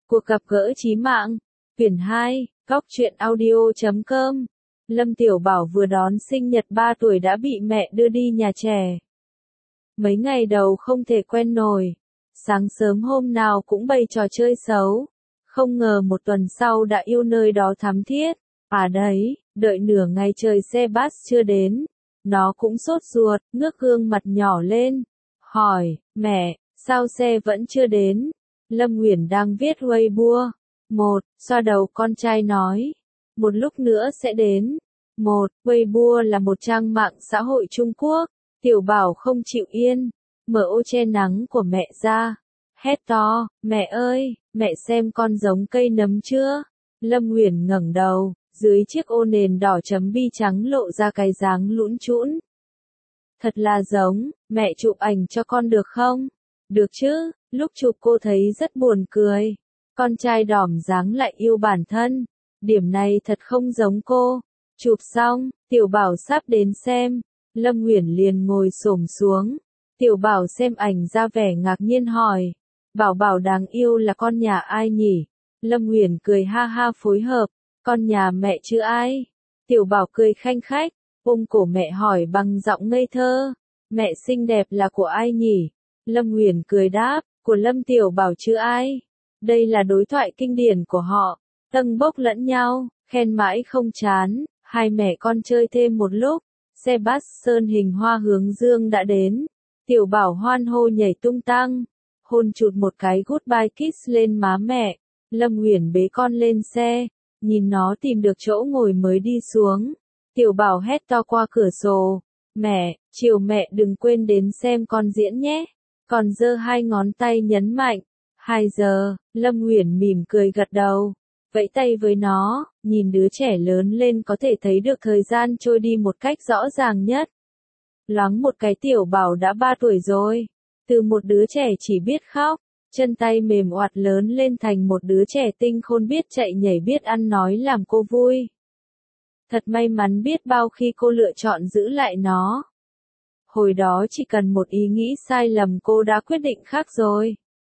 Cuộc gặp gỡ chí mạng. Quyển 2, Góc truyện audio.com. Lâm Tiểu Bảo vừa đón sinh nhật 3 tuổi đã bị mẹ đưa đi nhà trẻ. Mấy ngày đầu không thể quen nổi. Sáng sớm hôm nào cũng bày trò chơi xấu. Không ngờ một tuần sau đã yêu nơi đó thắm thiết. À đấy, đợi nửa ngày trời xe bus chưa đến. Nó cũng sốt ruột, ngước gương mặt nhỏ lên. Hỏi, mẹ, sao xe vẫn chưa đến? Lâm Uyển đang viết Weibo. Xoa đầu con trai nói. Một lúc nữa sẽ đến. Weibo là một trang mạng xã hội Trung Quốc. Tiểu Bảo không chịu yên. Mở ô che nắng của mẹ ra. Hét to, mẹ ơi, mẹ xem con giống cây nấm chưa? Lâm Uyển ngẩng đầu, dưới chiếc ô nền đỏ chấm bi trắng lộ ra cái dáng lũn trũn. Thật là giống, mẹ chụp ảnh cho con được không? Được chứ, lúc chụp cô thấy rất buồn cười. Con trai đỏm dáng lại yêu bản thân. Điểm này thật không giống cô. Chụp xong, Tiểu Bảo sắp đến xem. Lâm Uyển liền ngồi xổm xuống. Tiểu Bảo xem ảnh ra vẻ ngạc nhiên hỏi. Bảo Bảo đáng yêu là con nhà ai nhỉ? Lâm Uyển cười ha ha phối hợp. Con nhà mẹ chứ ai? Tiểu Bảo cười khanh khách, ôm cổ mẹ hỏi bằng giọng ngây thơ. Mẹ xinh đẹp là của ai nhỉ? Lâm Uyển cười đáp, của Lâm Tiểu Bảo chứ ai? Đây là đối thoại kinh điển của họ. Tâng bốc lẫn nhau, khen mãi không chán. Hai mẹ con chơi thêm một lúc. Xe bus sơn hình hoa hướng dương đã đến. Tiểu Bảo hoan hô nhảy tung tăng. Hôn chụt một cái goodbye kiss lên má mẹ. Lâm Uyển bế con lên xe. Nhìn nó tìm được chỗ ngồi mới đi xuống. Tiểu Bảo hét to qua cửa sổ. Mẹ, chiều mẹ đừng quên đến xem con diễn nhé. Còn giơ hai ngón tay nhấn mạnh. 2 giờ, Lâm Uyển mỉm cười gật đầu. Vẫy tay với nó, nhìn đứa trẻ lớn lên có thể thấy được thời gian trôi đi một cách rõ ràng nhất. Loáng một cái Tiểu Bảo đã 3 tuổi rồi. Từ một đứa trẻ chỉ biết khóc, chân tay mềm oặt lớn lên thành một đứa trẻ tinh khôn biết chạy nhảy biết ăn nói làm cô vui. Thật may mắn biết bao khi cô lựa chọn giữ lại nó. Hồi đó chỉ cần một ý nghĩ sai lầm cô đã quyết định khác rồi.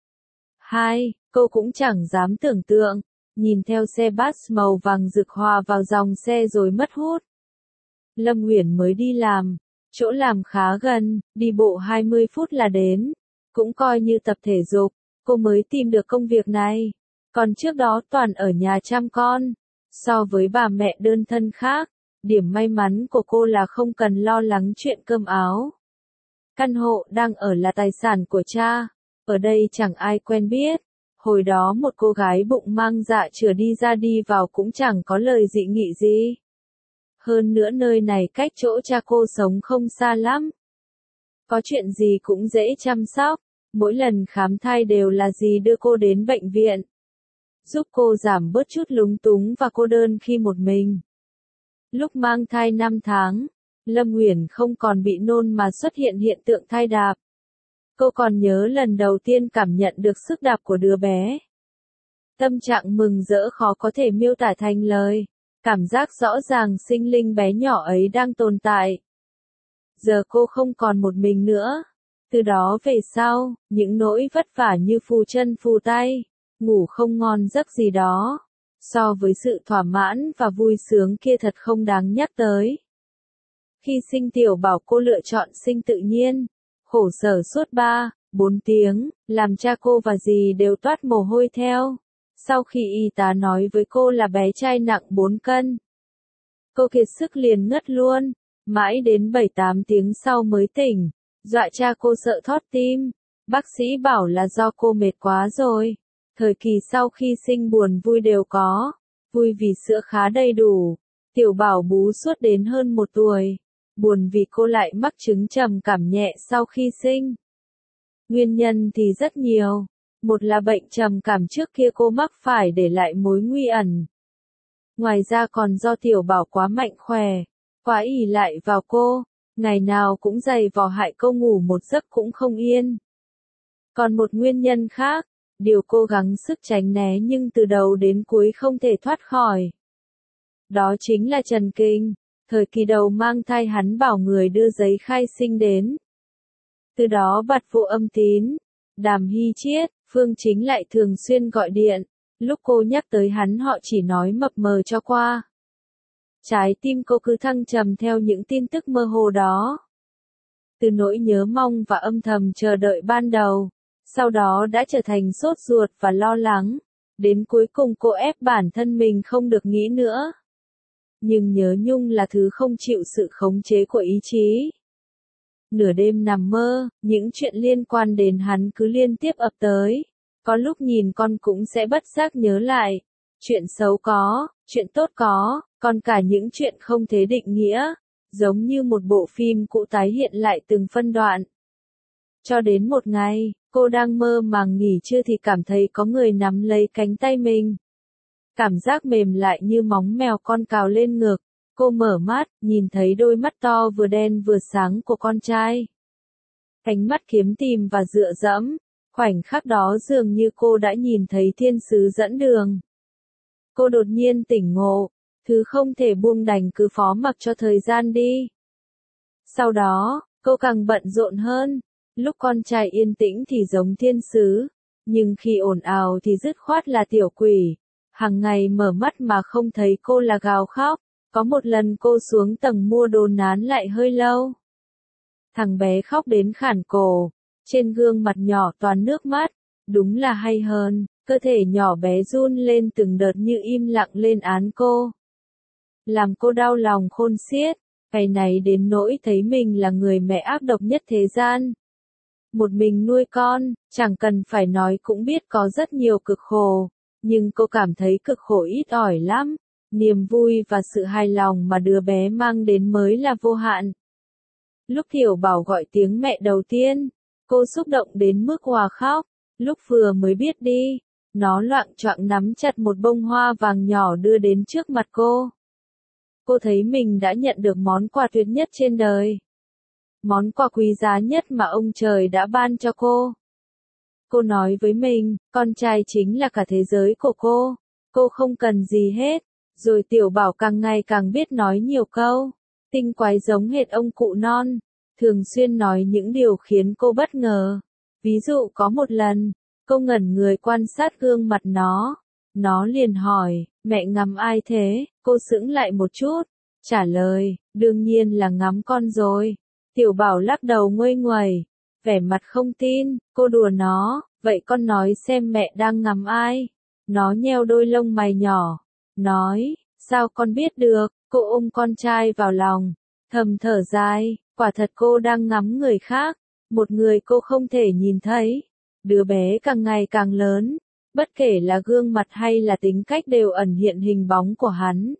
Cô cũng chẳng dám tưởng tượng, nhìn theo xe bus màu vàng rực hòa vào dòng xe rồi mất hút. Lâm Uyển mới đi làm, chỗ làm khá gần, đi bộ 20 phút là đến, cũng coi như tập thể dục, cô mới tìm được công việc này. Còn trước đó toàn ở nhà chăm con. So với bà mẹ đơn thân khác, điểm may mắn của cô là không cần lo lắng chuyện cơm áo. Căn hộ đang ở là tài sản của cha, ở đây chẳng ai quen biết. Hồi đó một cô gái bụng mang dạ chửa đi ra đi vào cũng chẳng có lời dị nghị gì. Hơn nữa nơi này cách chỗ cha cô sống không xa lắm. Có chuyện gì cũng dễ chăm sóc, mỗi lần khám thai đều là dì đưa cô đến bệnh viện. Giúp cô giảm bớt chút lúng túng và cô đơn khi một mình. Lúc mang thai 5 tháng, Lâm Uyển không còn bị nôn mà xuất hiện hiện tượng thai đạp. Cô còn nhớ lần đầu tiên cảm nhận được sức đạp của đứa bé. Tâm trạng mừng rỡ khó có thể miêu tả thành lời. Cảm giác rõ ràng sinh linh bé nhỏ ấy đang tồn tại. Giờ cô không còn một mình nữa. Từ đó về sau, những nỗi vất vả như phù chân phù tay, ngủ không ngon giấc gì đó, so với sự thỏa mãn và vui sướng kia thật không đáng nhắc tới. Khi sinh Tiểu Bảo cô lựa chọn sinh tự nhiên, khổ sở suốt 3-4 tiếng, làm cha cô và dì đều toát mồ hôi theo. Sau khi y tá nói với cô là bé trai nặng 4 cân, cô kiệt sức liền ngất luôn, mãi đến 7-8 tiếng sau mới tỉnh, dọa cha cô sợ thót tim. Bác sĩ bảo là do cô mệt quá rồi. Thời kỳ sau khi sinh buồn vui đều có, vui vì sữa khá đầy đủ. Tiểu Bảo bú suốt đến hơn 1 tuổi, buồn vì cô lại mắc chứng trầm cảm nhẹ sau khi sinh. Nguyên nhân thì rất nhiều. Một là bệnh trầm cảm trước kia cô mắc phải để lại mối nguy ẩn. Ngoài ra còn do Tiểu Bảo quá mạnh khỏe, quá ỷ lại vào cô, ngày nào cũng giày vò hại cô ngủ một giấc cũng không yên. Còn một nguyên nhân khác, điều cô gắng sức tránh né nhưng từ đầu đến cuối không thể thoát khỏi. Đó chính là Trần Kinh. Thời kỳ đầu mang thai hắn bảo người đưa giấy khai sinh đến. Từ đó Bạt Vụ Âm Tín, Đàm Hy Chiết, Phương Chính lại thường xuyên gọi điện. Lúc cô nhắc tới hắn họ chỉ nói mập mờ cho qua. Trái tim cô cứ thăng trầm theo những tin tức mơ hồ đó. Từ nỗi nhớ mong và âm thầm chờ đợi ban đầu, sau đó đã trở thành sốt ruột và lo lắng. Đến cuối cùng cô ép bản thân mình không được nghĩ nữa. Nhưng nhớ nhung là thứ không chịu sự khống chế của ý chí. Nửa đêm nằm mơ, những chuyện liên quan đến hắn cứ liên tiếp ập tới. Có lúc nhìn con cũng sẽ bất giác nhớ lại. Chuyện xấu có, chuyện tốt có, còn cả những chuyện không thể định nghĩa. Giống như một bộ phim cũ tái hiện lại từng phân đoạn. Cho đến một ngày, cô đang mơ màng nghỉ trưa thì cảm thấy có người nắm lấy cánh tay mình. Cảm giác mềm lại như móng mèo con cào lên ngực. Cô mở mắt, nhìn thấy đôi mắt to vừa đen vừa sáng của con trai. Cánh mắt kiếm tìm và dựa dẫm. Khoảnh khắc đó dường như cô đã nhìn thấy thiên sứ dẫn đường. Cô đột nhiên tỉnh ngộ. Thứ không thể buông đành cứ phó mặc cho thời gian đi. Sau đó, cô càng bận rộn hơn. Lúc con trai yên tĩnh thì giống thiên sứ. Nhưng khi ồn ào thì dứt khoát là tiểu quỷ. Hằng ngày mở mắt mà không thấy cô là gào khóc. Có một lần cô xuống tầng mua đồ nán lại hơi lâu. Thằng bé khóc đến khản cổ. Trên gương mặt nhỏ toàn nước mắt. Đúng là hay hơn. Cơ thể nhỏ bé run lên từng đợt như im lặng lên án cô. Làm cô đau lòng khôn xiết. Ngày này đến nỗi thấy mình là người mẹ ác độc nhất thế gian. Một mình nuôi con, chẳng cần phải nói cũng biết có rất nhiều cực khổ. Nhưng cô cảm thấy cực khổ ít ỏi lắm. Niềm vui và sự hài lòng mà đứa bé mang đến mới là vô hạn. Lúc Tiểu Bảo gọi tiếng mẹ đầu tiên, cô xúc động đến mức òa khóc. Lúc vừa mới biết đi, nó loạng choạng nắm chặt một bông hoa vàng nhỏ đưa đến trước mặt cô. Cô thấy mình đã nhận được món quà tuyệt nhất trên đời. Món quà quý giá nhất mà ông trời đã ban cho cô. Cô nói với mình, con trai chính là cả thế giới của cô. Cô không cần gì hết. Rồi Tiểu Bảo càng ngày càng biết nói nhiều câu. Tinh quái giống hệt ông cụ non. Thường xuyên nói những điều khiến cô bất ngờ. Ví dụ có một lần, cô ngẩn người quan sát gương mặt nó. Nó liền hỏi, mẹ ngắm ai thế? Cô sững lại một chút. Trả lời, đương nhiên là ngắm con rồi. Tiểu Bảo lắc đầu nguây nguẩy. Vẻ mặt không tin, cô đùa nó, vậy con nói xem mẹ đang ngắm ai? Nó nheo đôi lông mày nhỏ. Nói, sao con biết được? Cô ôm con trai vào lòng. Thầm thở dài, quả thật cô đang ngắm người khác. Một người cô không thể nhìn thấy. Đứa bé càng ngày càng lớn. Bất kể là gương mặt hay là tính cách đều ẩn hiện hình bóng của hắn.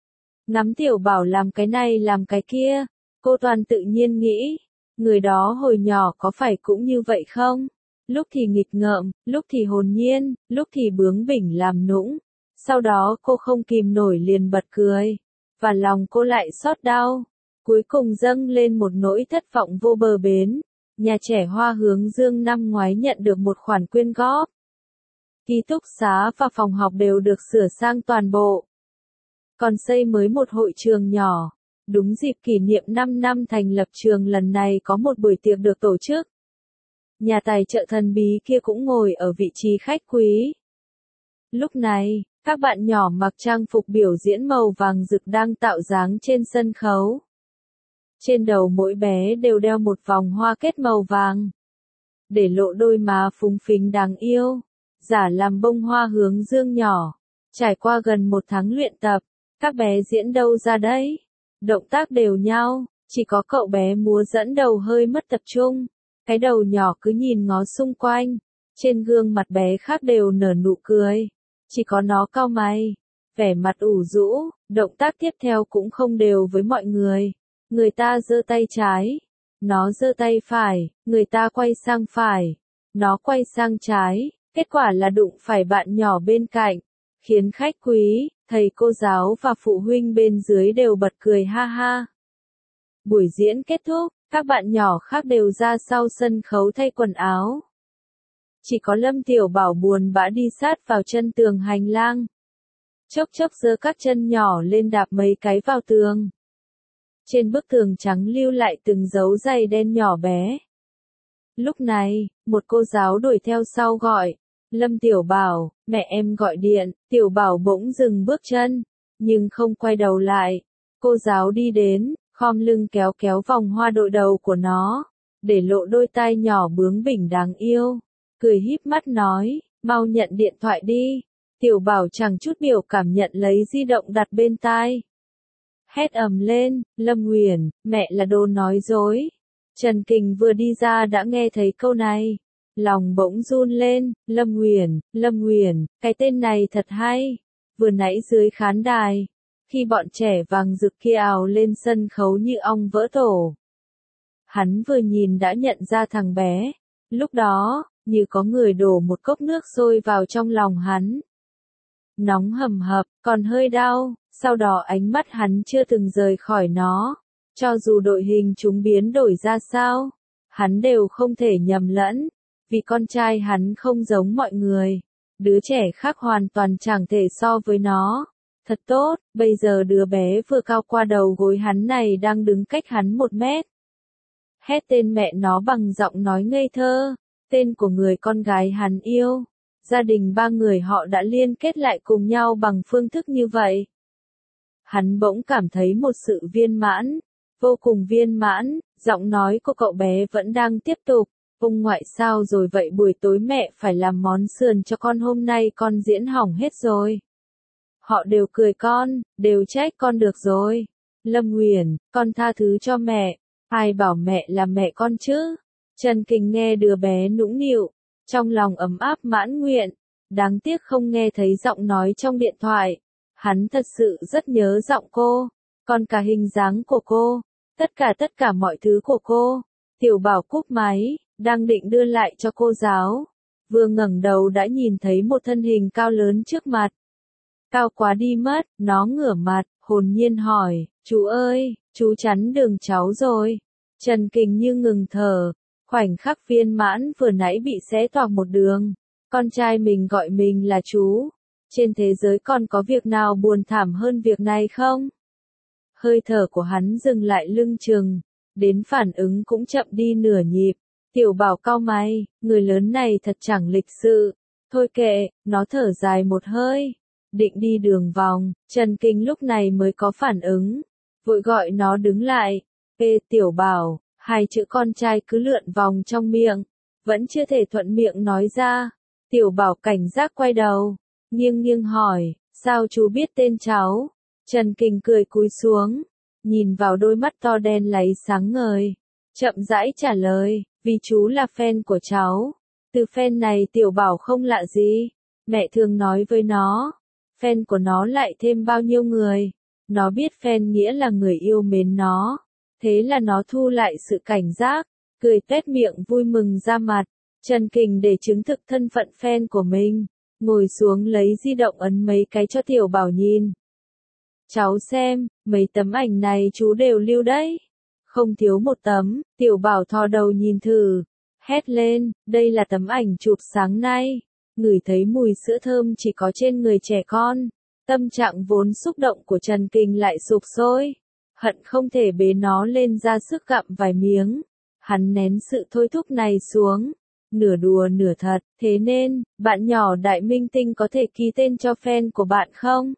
Ngắm Tiểu Bảo làm cái này làm cái kia. Cô toàn tự nhiên nghĩ. Người đó hồi nhỏ có phải cũng như vậy không? Lúc thì nghịch ngợm, lúc thì hồn nhiên, lúc thì bướng bỉnh làm nũng. Sau đó cô không kìm nổi liền bật cười. Và lòng cô lại xót đau. Cuối cùng dâng lên một nỗi thất vọng vô bờ bến. Nhà trẻ Hoa Hướng Dương năm ngoái nhận được một khoản quyên góp. Ký túc xá và phòng học đều được sửa sang toàn bộ. Còn xây mới một hội trường nhỏ. Đúng dịp kỷ niệm 5 năm thành lập trường lần này có một buổi tiệc được tổ chức. Nhà tài trợ thần bí kia cũng ngồi ở vị trí khách quý. Lúc này, các bạn nhỏ mặc trang phục biểu diễn màu vàng rực đang tạo dáng trên sân khấu. Trên đầu mỗi bé đều đeo một vòng hoa kết màu vàng. Để lộ đôi má phúng phính đáng yêu. Giả làm bông hoa hướng dương nhỏ. Trải qua gần một tháng luyện tập, các bé diễn đâu ra đấy. Động tác đều nhau, chỉ có cậu bé múa dẫn đầu hơi mất tập trung. Cái đầu nhỏ cứ nhìn ngó xung quanh. Trên gương mặt bé khác đều nở nụ cười. Chỉ có nó cau mày. Vẻ mặt ủ rũ, động tác tiếp theo cũng không đều với mọi người. Người ta giơ tay trái. Nó giơ tay phải, người ta quay sang phải. Nó quay sang trái, kết quả là đụng phải bạn nhỏ bên cạnh. Khiến khách quý, thầy cô giáo và phụ huynh bên dưới đều bật cười ha ha. Buổi diễn kết thúc, các bạn nhỏ khác đều ra sau sân khấu thay quần áo. Chỉ có Lâm Tiểu Bảo buồn bã đi sát vào chân tường hành lang. Chốc chốc giơ các chân nhỏ lên đạp mấy cái vào tường. Trên bức tường trắng lưu lại từng dấu giày đen nhỏ bé. Lúc này, một cô giáo đuổi theo sau gọi, Lâm Tiểu Bảo, mẹ em gọi điện, Tiểu Bảo bỗng dừng bước chân, nhưng không quay đầu lại. Cô giáo đi đến, khom lưng kéo kéo vòng hoa đội đầu của nó, để lộ đôi tai nhỏ bướng bỉnh đáng yêu, cười híp mắt nói, mau nhận điện thoại đi. Tiểu Bảo chẳng chút biểu cảm nhận lấy di động đặt bên tai. Hét ầm lên, Lâm Nguyền, mẹ là đồ nói dối. Trần Kình vừa đi ra đã nghe thấy câu này. Lòng bỗng run lên, Lâm Nguyền, cái tên này thật hay. Vừa nãy dưới khán đài, khi bọn trẻ vàng rực kia ào lên sân khấu như ong vỡ tổ. Hắn vừa nhìn đã nhận ra thằng bé. Lúc đó, như có người đổ một cốc nước sôi vào trong lòng hắn. Nóng hầm hập, còn hơi đau, sau đó ánh mắt hắn chưa từng rời khỏi nó. Cho dù đội hình chúng biến đổi ra sao, hắn đều không thể nhầm lẫn, vì con trai hắn không giống mọi người. Đứa trẻ khác hoàn toàn chẳng thể so với nó. Thật tốt, bây giờ đứa bé vừa cao qua đầu gối hắn này đang đứng cách hắn 1 mét. Hét tên mẹ nó bằng giọng nói ngây thơ, tên của người con gái hắn yêu. Gia đình 3 người họ đã liên kết lại cùng nhau bằng phương thức như vậy. Hắn bỗng cảm thấy một sự viên mãn, vô cùng viên mãn, giọng nói của cậu bé vẫn đang tiếp tục. Ông ngoại sao rồi vậy, buổi tối mẹ phải làm món sườn cho con, hôm nay con diễn hỏng hết rồi. Họ đều cười con, đều trách con được rồi. Lâm Nguyền, con tha thứ cho mẹ. Ai bảo mẹ là mẹ con chứ? Trần Kình nghe đứa bé nũng nịu, trong lòng ấm áp mãn nguyện. Đáng tiếc không nghe thấy giọng nói trong điện thoại. Hắn thật sự rất nhớ giọng cô, còn cả hình dáng của cô, tất cả mọi thứ của cô. Tiểu Bảo cúp máy, đang định đưa lại cho cô giáo. Vừa ngẩng đầu đã nhìn thấy một thân hình cao lớn trước mặt. Cao quá đi mất, nó ngửa mặt, hồn nhiên hỏi, chú ơi, chú chắn đường cháu rồi. Trần Kình như ngừng thở, khoảnh khắc viên mãn vừa nãy bị xé toạc một đường. Con trai mình gọi mình là chú. Trên thế giới còn có việc nào buồn thảm hơn việc này không? Hơi thở của hắn dừng lại lưng chừng, đến phản ứng cũng chậm đi nửa nhịp. Tiểu Bảo cau mày, người lớn này thật chẳng lịch sự. Thôi kệ, nó thở dài một hơi, định đi đường vòng. Trần Kình lúc này mới có phản ứng, vội gọi nó đứng lại. Ê Tiểu Bảo, 2 chữ con trai cứ lượn vòng trong miệng, vẫn chưa thể thuận miệng nói ra. Tiểu Bảo cảnh giác quay đầu, nghiêng nghiêng hỏi, sao chú biết tên cháu? Trần Kình cười cúi xuống, nhìn vào đôi mắt to đen láy sáng ngời, chậm rãi trả lời, vì chú là fan của cháu. Từ fan này Tiểu Bảo không lạ gì, mẹ thường nói với nó, fan của nó lại thêm bao nhiêu người. Nó biết fan nghĩa là người yêu mến nó, thế là nó thu lại sự cảnh giác, cười tuét miệng vui mừng ra mặt. Trần Kình để chứng thực thân phận fan của mình, ngồi xuống lấy di động ấn mấy cái cho Tiểu Bảo nhìn. Cháu xem, mấy tấm ảnh này chú đều lưu đấy. Không thiếu một tấm. Tiểu Bảo thò đầu nhìn thử, hét lên, đây là tấm ảnh chụp sáng nay. Ngửi thấy mùi sữa thơm chỉ có trên người trẻ con. Tâm trạng vốn xúc động của Trần Kình lại sụp sôi, hận không thể bế nó lên ra sức gặm vài miếng. Hắn nén sự thôi thúc này xuống, nửa đùa nửa thật, thế nên, bạn nhỏ Đại Minh Tinh có thể ký tên cho fan của bạn không?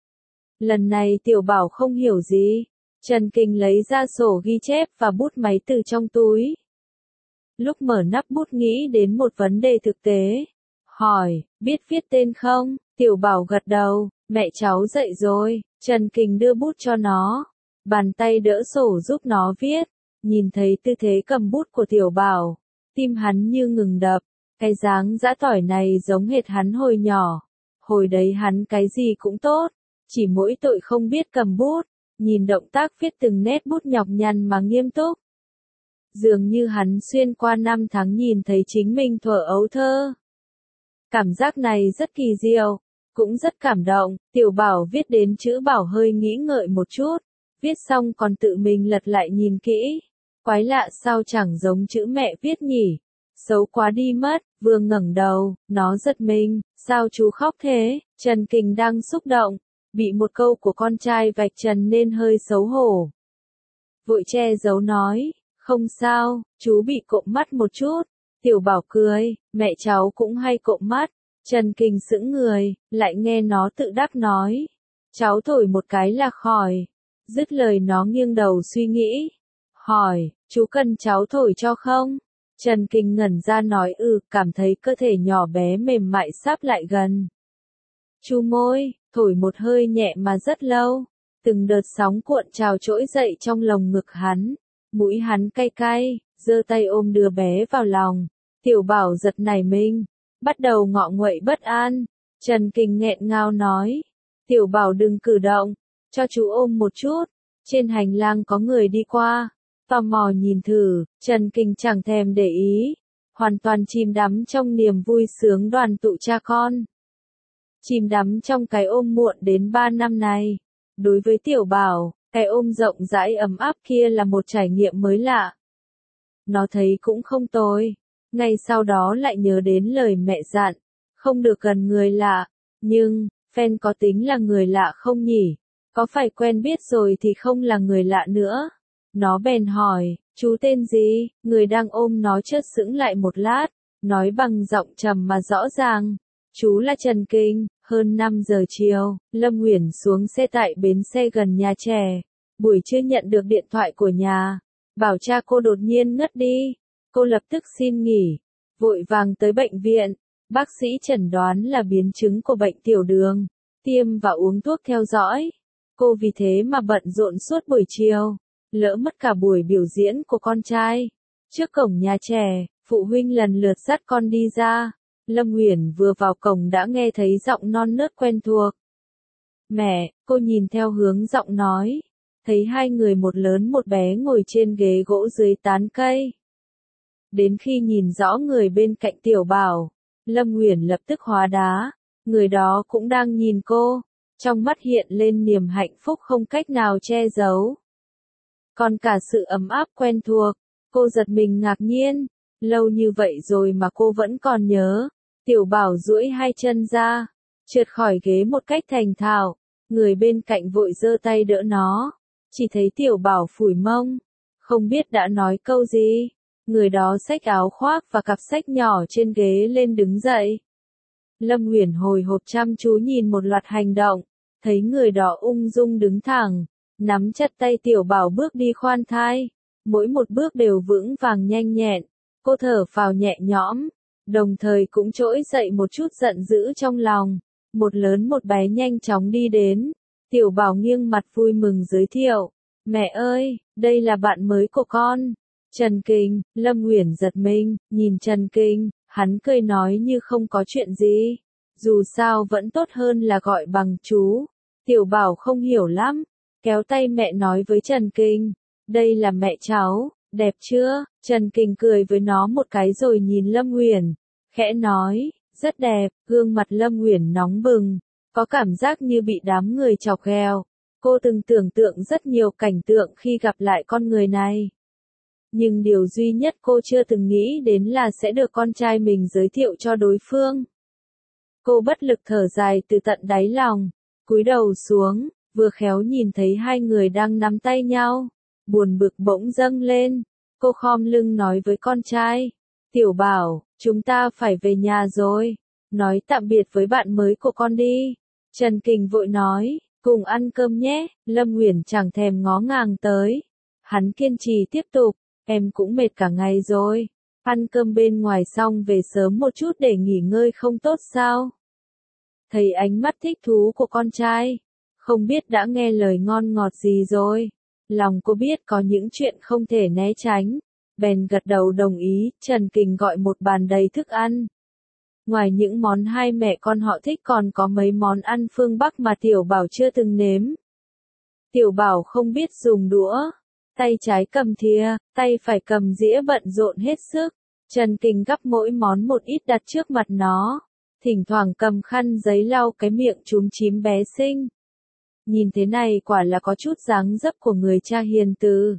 Lần này Tiểu Bảo không hiểu gì. Trần Kình lấy ra sổ ghi chép và bút máy từ trong túi. Lúc mở nắp bút nghĩ đến một vấn đề thực tế. Hỏi, biết viết tên không? Tiểu Bảo gật đầu, mẹ cháu dậy rồi. Trần Kình đưa bút cho nó, bàn tay đỡ sổ giúp nó viết. Nhìn thấy tư thế cầm bút của Tiểu Bảo, tim hắn như ngừng đập. Cái dáng dã tỏi này giống hệt hắn hồi nhỏ. Hồi đấy hắn cái gì cũng tốt, chỉ mỗi tội không biết cầm bút. Nhìn động tác viết từng nét bút nhọc nhằn mà nghiêm túc. Dường như hắn xuyên qua 5 tháng nhìn thấy chính mình thuở ấu thơ. Cảm giác này rất kỳ diệu, cũng rất cảm động. Tiểu Bảo viết đến chữ Bảo hơi nghĩ ngợi một chút, viết xong còn tự mình lật lại nhìn kỹ. Quái lạ sao chẳng giống chữ mẹ viết nhỉ? Xấu quá đi mất. Vừa ngẩng đầu, nó giật mình, sao chú khóc thế? Trần Kình đang xúc động, bị một câu của con trai vạch trần nên hơi xấu hổ. Vội che giấu nói, không sao, chú bị cộm mắt một chút. Tiểu Bảo cười, mẹ cháu cũng hay cộm mắt, Trần Kinh sững người, lại nghe nó tự đắc nói. Cháu thổi một cái là khỏi. Dứt lời nó nghiêng đầu suy nghĩ. Hỏi, chú cần cháu thổi cho không? Trần Kinh ngẩn ra nói cảm thấy cơ thể nhỏ bé mềm mại sáp lại gần. Chu môi, thổi một hơi nhẹ mà rất lâu. Từng đợt sóng cuộn trào trỗi dậy trong lồng ngực hắn. Mũi hắn cay cay, giơ tay ôm đứa bé vào lòng. Tiểu Bảo giật nảy mình, bắt đầu ngọ nguậy bất an. Trần Kinh nghẹn ngào nói. Tiểu Bảo đừng cử động, cho chú ôm một chút. Trên hành lang có người đi qua. Tò mò nhìn thử, Trần Kinh chẳng thèm để ý. Hoàn toàn chìm đắm trong niềm vui sướng đoàn tụ cha con. Chìm đắm trong cái ôm muộn đến 3 năm này. Đối với Tiểu Bảo, cái ôm rộng rãi ấm áp kia là một trải nghiệm mới lạ. Nó thấy cũng không tồi. Ngay sau đó lại nhớ đến lời mẹ dặn, không được gần người lạ. Nhưng, Phen có tính là người lạ không nhỉ? Có phải quen biết rồi thì không là người lạ nữa? Nó bèn hỏi, chú tên gì? Người đang ôm nó chợt sững lại một lát, nói bằng giọng trầm mà rõ ràng. Chú là Trần Kinh. Hơn 5 giờ chiều, Lâm Uyển xuống xe tại bến xe gần nhà trẻ. Buổi trưa nhận được điện thoại của nhà, bảo cha cô đột nhiên ngất đi. Cô lập tức xin nghỉ, vội vàng tới bệnh viện. Bác sĩ chẩn đoán là biến chứng của bệnh tiểu đường, tiêm và uống thuốc theo dõi. Cô vì thế mà bận rộn suốt buổi chiều, lỡ mất cả buổi biểu diễn của con trai. Trước cổng nhà trẻ, phụ huynh lần lượt dắt con đi ra. Lâm Uyển vừa vào cổng đã nghe thấy giọng non nớt quen thuộc. Mẹ, cô nhìn theo hướng giọng nói. Thấy hai người một lớn một bé ngồi trên ghế gỗ dưới tán cây. Đến khi nhìn rõ người bên cạnh Tiểu Bảo, Lâm Uyển lập tức hóa đá. Người đó cũng đang nhìn cô. Trong mắt hiện lên niềm hạnh phúc không cách nào che giấu. Còn cả sự ấm áp quen thuộc. Cô giật mình ngạc nhiên. Lâu như vậy rồi mà cô vẫn còn nhớ. Tiểu Bảo duỗi hai chân ra, trượt khỏi ghế một cách thành thạo. Người bên cạnh vội giơ tay đỡ nó. Chỉ thấy Tiểu Bảo phủi mông, không biết đã nói câu gì. Người đó xách áo khoác và cặp sách nhỏ trên ghế lên đứng dậy. Lâm Uyển hồi hộp chăm chú nhìn một loạt hành động, thấy người đó ung dung đứng thẳng, nắm chặt tay Tiểu Bảo bước đi khoan thai. Mỗi một bước đều vững vàng nhanh nhẹn. Cô thở phào nhẹ nhõm, đồng thời cũng trỗi dậy một chút giận dữ trong lòng. Một lớn một bé nhanh chóng đi đến. Tiểu Bảo nghiêng mặt vui mừng giới thiệu. Mẹ ơi, đây là bạn mới của con. Trần Kinh. Lâm Uyển giật mình, nhìn Trần Kinh, hắn cười nói như không có chuyện gì. Dù sao vẫn tốt hơn là gọi bằng chú. Tiểu Bảo không hiểu lắm, kéo tay mẹ nói với Trần Kinh. Đây là mẹ cháu, đẹp chưa? Trần Kinh cười với nó một cái rồi nhìn Lâm Uyển, khẽ nói, rất đẹp. Gương mặt Lâm Uyển nóng bừng, có cảm giác như bị đám người chọc ghẹo. Cô từng tưởng tượng rất nhiều cảnh tượng khi gặp lại con người này. Nhưng điều duy nhất cô chưa từng nghĩ đến là sẽ được con trai mình giới thiệu cho đối phương. Cô bất lực thở dài từ tận đáy lòng, cúi đầu xuống, vừa khéo nhìn thấy hai người đang nắm tay nhau. Buồn bực bỗng dâng lên, cô khom lưng nói với con trai. Tiểu Bảo, chúng ta phải về nhà rồi. Nói tạm biệt với bạn mới của con đi. Trần Kinh vội nói, cùng ăn cơm nhé. Lâm Uyển chẳng thèm ngó ngàng tới. Hắn kiên trì tiếp tục, em cũng mệt cả ngày rồi. Ăn cơm bên ngoài xong về sớm một chút để nghỉ ngơi không tốt sao? Thấy ánh mắt thích thú của con trai, không biết đã nghe lời ngon ngọt gì rồi. Lòng cô biết có những chuyện không thể né tránh. Bèn gật đầu đồng ý. Trần Kinh gọi một bàn đầy thức ăn. Ngoài những món hai mẹ con họ thích còn có mấy món ăn phương Bắc mà Tiểu Bảo chưa từng nếm. Tiểu Bảo không biết dùng đũa, tay trái cầm thìa, tay phải cầm dĩa bận rộn hết sức. Trần Kinh gắp mỗi món một ít đặt trước mặt nó, thỉnh thoảng cầm khăn giấy lau cái miệng chúm chím bé xinh. Nhìn thế này quả là có chút dáng dấp của người cha hiền từ.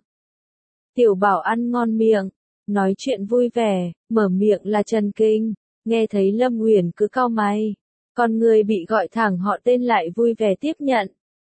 Tiểu Bảo ăn ngon miệng, nói chuyện vui vẻ, mở miệng là Trần Kinh. Nghe thấy Lâm Uyển cứ cau mày, còn người bị gọi thẳng họ tên lại vui vẻ tiếp nhận.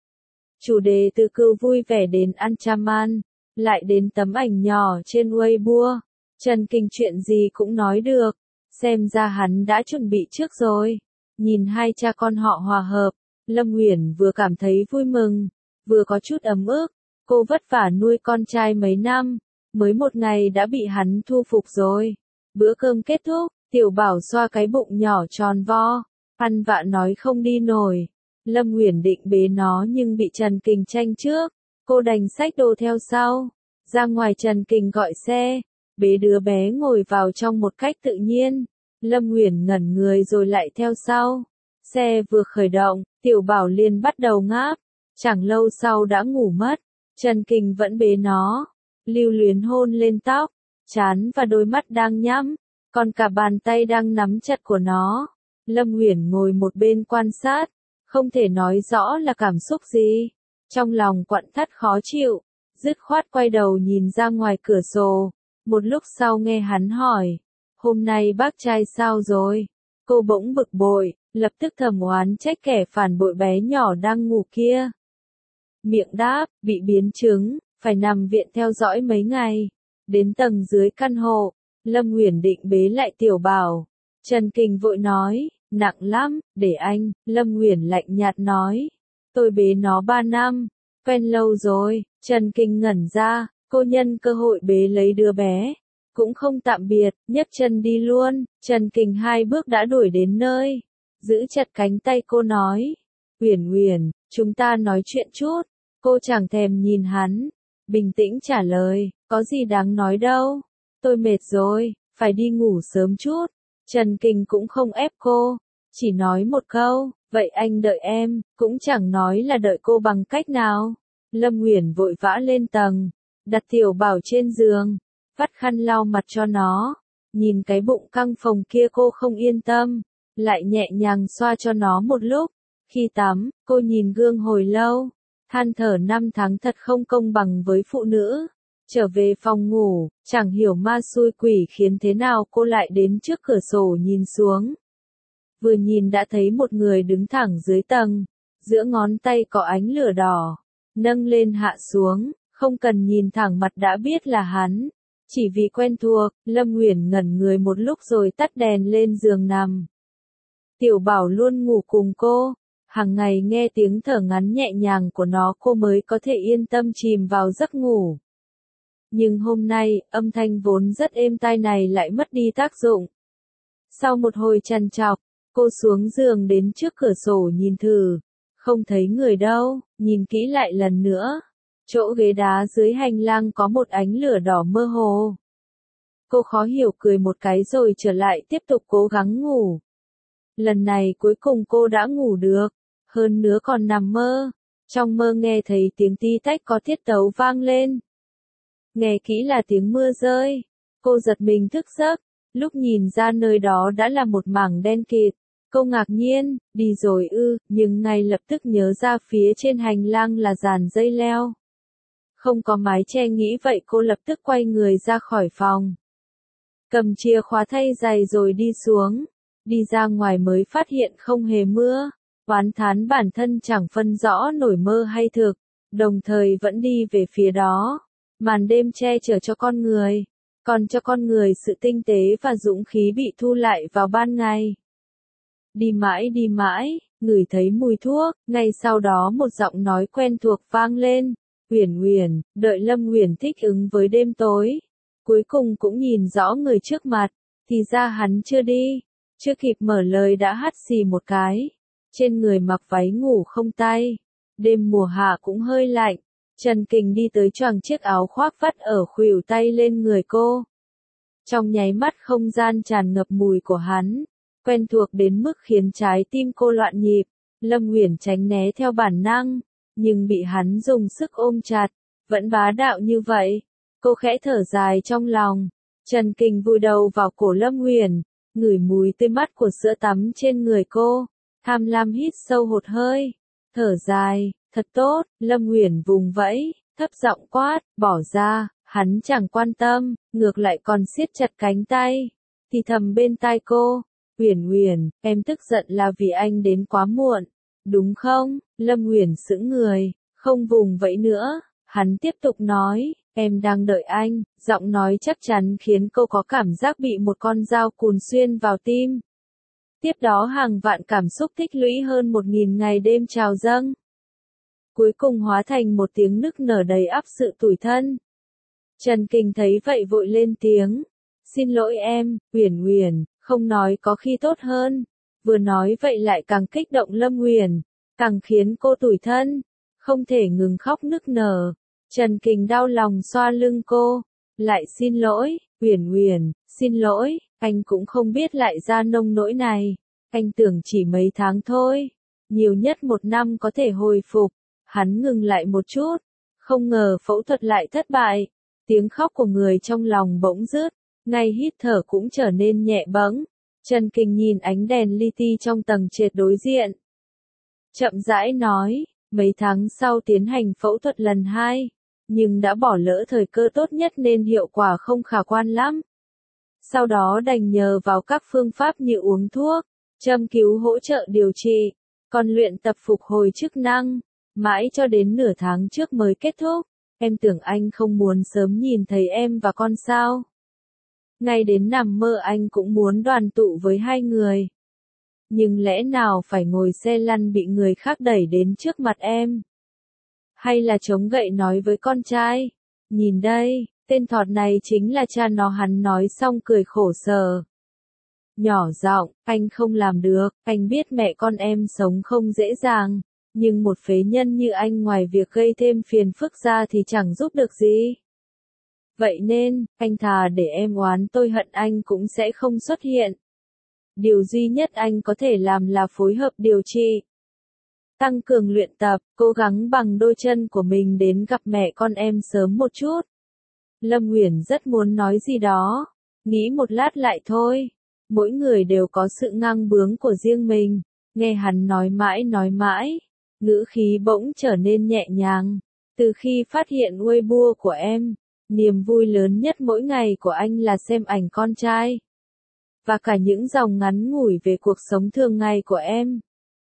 Chủ đề từ cưu vui vẻ đến ăn cham ăn, lại đến tấm ảnh nhỏ trên Weibo. Trần Kinh chuyện gì cũng nói được, xem ra hắn đã chuẩn bị trước rồi. Nhìn hai cha con họ hòa hợp, Lâm Uyển vừa cảm thấy vui mừng, vừa có chút ấm ức. Cô vất vả nuôi con trai mấy năm, mới một ngày đã bị hắn thu phục rồi. Bữa cơm kết thúc, Tiểu Bảo xoa cái bụng nhỏ tròn vo, ăn vạ nói không đi nổi. Lâm Uyển định bế nó nhưng bị Trần Kình tranh trước, cô đành xách đồ theo sau. Ra ngoài Trần Kình gọi xe, bế đứa bé ngồi vào trong một cách tự nhiên. Lâm Uyển ngẩn người rồi lại theo sau. Xe vừa khởi động, Tiểu Bảo liền bắt đầu ngáp, chẳng lâu sau đã ngủ mất. Trần Kình vẫn bế nó, lưu luyến hôn lên tóc, trán và đôi mắt đang nhắm, còn cả bàn tay đang nắm chặt của nó. Lâm Uyển ngồi một bên quan sát, không thể nói rõ là cảm xúc gì. Trong lòng quặn thắt khó chịu, dứt khoát quay đầu nhìn ra ngoài cửa sổ. Một lúc sau nghe hắn hỏi, hôm nay bác trai sao rồi? Cô bỗng bực bội, lập tức thầm oán trách kẻ phản bội bé nhỏ đang ngủ kia. Miệng đáp, bị biến chứng, phải nằm viện theo dõi mấy ngày. Đến tầng dưới căn hộ, Lâm Uyển định bế lại Tiểu Bảo. Trần Kình vội nói, nặng lắm, để anh. Lâm Uyển lạnh nhạt nói, tôi bế nó 3 năm, quen lâu rồi. Trần Kình ngẩn ra, cô nhân cơ hội bế lấy đứa bé. Cũng không tạm biệt, nhấc chân đi luôn. Trần Kình 2 bước đã đuổi đến nơi, giữ chặt cánh tay cô nói, Uyển Uyển, chúng ta nói chuyện chút. Cô chẳng thèm nhìn hắn, bình tĩnh trả lời, có gì đáng nói đâu, tôi mệt rồi, phải đi ngủ sớm chút. Trần Kình cũng không ép cô, chỉ nói một câu, vậy anh đợi em, cũng chẳng nói là đợi cô bằng cách nào. Lâm Uyển vội vã lên tầng, đặt Tiểu Bảo trên giường, vắt khăn lau mặt cho nó. Nhìn cái bụng căng phồng kia cô không yên tâm, lại nhẹ nhàng xoa cho nó một lúc. Khi tắm, cô nhìn gương hồi lâu, than thở 5 tháng thật không công bằng với phụ nữ. Trở về phòng ngủ, chẳng hiểu ma xui quỷ khiến thế nào cô lại đến trước cửa sổ nhìn xuống. Vừa nhìn đã thấy một người đứng thẳng dưới tầng, giữa ngón tay có ánh lửa đỏ, nâng lên hạ xuống, không cần nhìn thẳng mặt đã biết là hắn. Chỉ vì quen thuộc, Lâm Uyển ngẩn người một lúc rồi tắt đèn lên giường nằm. Tiểu Bảo luôn ngủ cùng cô, hàng ngày nghe tiếng thở ngắn nhẹ nhàng của nó cô mới có thể yên tâm chìm vào giấc ngủ. Nhưng hôm nay, âm thanh vốn rất êm tai này lại mất đi tác dụng. Sau một hồi trằn trọc, cô xuống giường đến trước cửa sổ nhìn thử, không thấy người đâu, nhìn kỹ lại lần nữa. Chỗ ghế đá dưới hành lang có một ánh lửa đỏ mơ hồ. Cô khó hiểu cười một cái rồi trở lại tiếp tục cố gắng ngủ. Lần này cuối cùng cô đã ngủ được, hơn nữa còn nằm mơ. Trong mơ nghe thấy tiếng ti tách có tiết tấu vang lên. Nghe kỹ là tiếng mưa rơi. Cô giật mình thức giấc, lúc nhìn ra nơi đó đã là một mảng đen kịt. Cô ngạc nhiên, đi rồi ư, nhưng ngay lập tức nhớ ra phía trên hành lang là dàn dây leo. Không có mái che nghĩ vậy cô lập tức quay người ra khỏi phòng. Cầm chìa khóa thay giày rồi đi xuống. Đi ra ngoài mới phát hiện không hề mưa. Oán thán bản thân chẳng phân rõ nổi mơ hay thực. Đồng thời vẫn đi về phía đó. Màn đêm che chở cho con người. Còn cho con người sự tinh tế và dũng khí bị thu lại vào ban ngày. Đi mãi, ngửi thấy mùi thuốc. Ngay sau đó một giọng nói quen thuộc vang lên. Uyển Uyển, đợi Lâm Uyển thích ứng với đêm tối. Cuối cùng cũng nhìn rõ người trước mặt, thì ra hắn chưa đi. Chưa kịp mở lời đã hắt xì một cái. Trên người mặc váy ngủ không tay. Đêm mùa hạ cũng hơi lạnh. Trần Kình đi tới choàng chiếc áo khoác vắt ở khuỷu tay lên người cô. Trong nháy mắt không gian tràn ngập mùi của hắn. Quen thuộc đến mức khiến trái tim cô loạn nhịp. Lâm Uyển tránh né theo bản năng. Nhưng bị hắn dùng sức ôm chặt, vẫn bá đạo như vậy. Cô khẽ thở dài trong lòng. Trần Kình vùi đầu vào cổ Lâm Uyển, ngửi mùi tươi mát của sữa tắm trên người cô. Tham lam hít sâu một hơi, thở dài, thật tốt. Lâm Uyển vùng vẫy, thấp giọng quát, bỏ ra. Hắn chẳng quan tâm, ngược lại còn siết chặt cánh tay, thì thầm bên tai cô, Uyển Uyển, em tức giận là vì anh đến quá muộn, đúng không? Lâm Uyển sững người, không vùng vẫy nữa. Hắn tiếp tục nói, em đang đợi anh. Giọng nói chắc chắn khiến cô có cảm giác bị một con dao cùn xuyên vào tim. Tiếp đó hàng vạn cảm xúc tích lũy hơn 1000 ngày đêm trào dâng. Cuối cùng hóa thành một tiếng nức nở đầy ắp sự tủi thân. Trần Kình thấy vậy vội lên tiếng. Xin lỗi em, Uyển Uyển, không nói có khi tốt hơn. Vừa nói vậy lại càng kích động Lâm Uyển, càng khiến cô tủi thân, không thể ngừng khóc nức nở. Trần Kình đau lòng xoa lưng cô. Lại xin lỗi, Uyển Uyển, xin lỗi, anh cũng không biết lại ra nông nỗi này. Anh tưởng chỉ mấy tháng thôi, nhiều nhất 1 năm có thể hồi phục. Hắn ngừng lại một chút, không ngờ phẫu thuật lại thất bại. Tiếng khóc của người trong lòng bỗng dứt, ngay hít thở cũng trở nên nhẹ bẫng. Trần Kình nhìn ánh đèn li ti trong tầng trệt đối diện. Chậm rãi nói, mấy tháng sau tiến hành phẫu thuật lần 2, nhưng đã bỏ lỡ thời cơ tốt nhất nên hiệu quả không khả quan lắm. Sau đó đành nhờ vào các phương pháp như uống thuốc, châm cứu hỗ trợ điều trị, còn luyện tập phục hồi chức năng, mãi cho đến nửa tháng trước mới kết thúc. Em tưởng anh không muốn sớm nhìn thấy em và con sao? Ngay đến nằm mơ anh cũng muốn đoàn tụ với hai người. Nhưng lẽ nào phải ngồi xe lăn bị người khác đẩy đến trước mặt em? Hay là chống gậy nói với con trai? Nhìn đây, tên thọt này chính là cha nó. Hắn nói xong cười khổ sở. Nhỏ giọng, anh không làm được, anh biết mẹ con em sống không dễ dàng. Nhưng một phế nhân như anh ngoài việc gây thêm phiền phức ra thì chẳng giúp được gì. Vậy nên, anh thà để em oán tôi hận anh cũng sẽ không xuất hiện. Điều duy nhất anh có thể làm là phối hợp điều trị. Tăng cường luyện tập, cố gắng bằng đôi chân của mình đến gặp mẹ con em sớm một chút. Lâm Uyển rất muốn nói gì đó, nghĩ một lát lại thôi. Mỗi người đều có sự ngang bướng của riêng mình, nghe hắn nói mãi, ngữ khí bỗng trở nên nhẹ nhàng. Từ khi phát hiện Weibo của em, niềm vui lớn nhất mỗi ngày của anh là xem ảnh con trai. Và cả những dòng ngắn ngủi về cuộc sống thường ngày của em.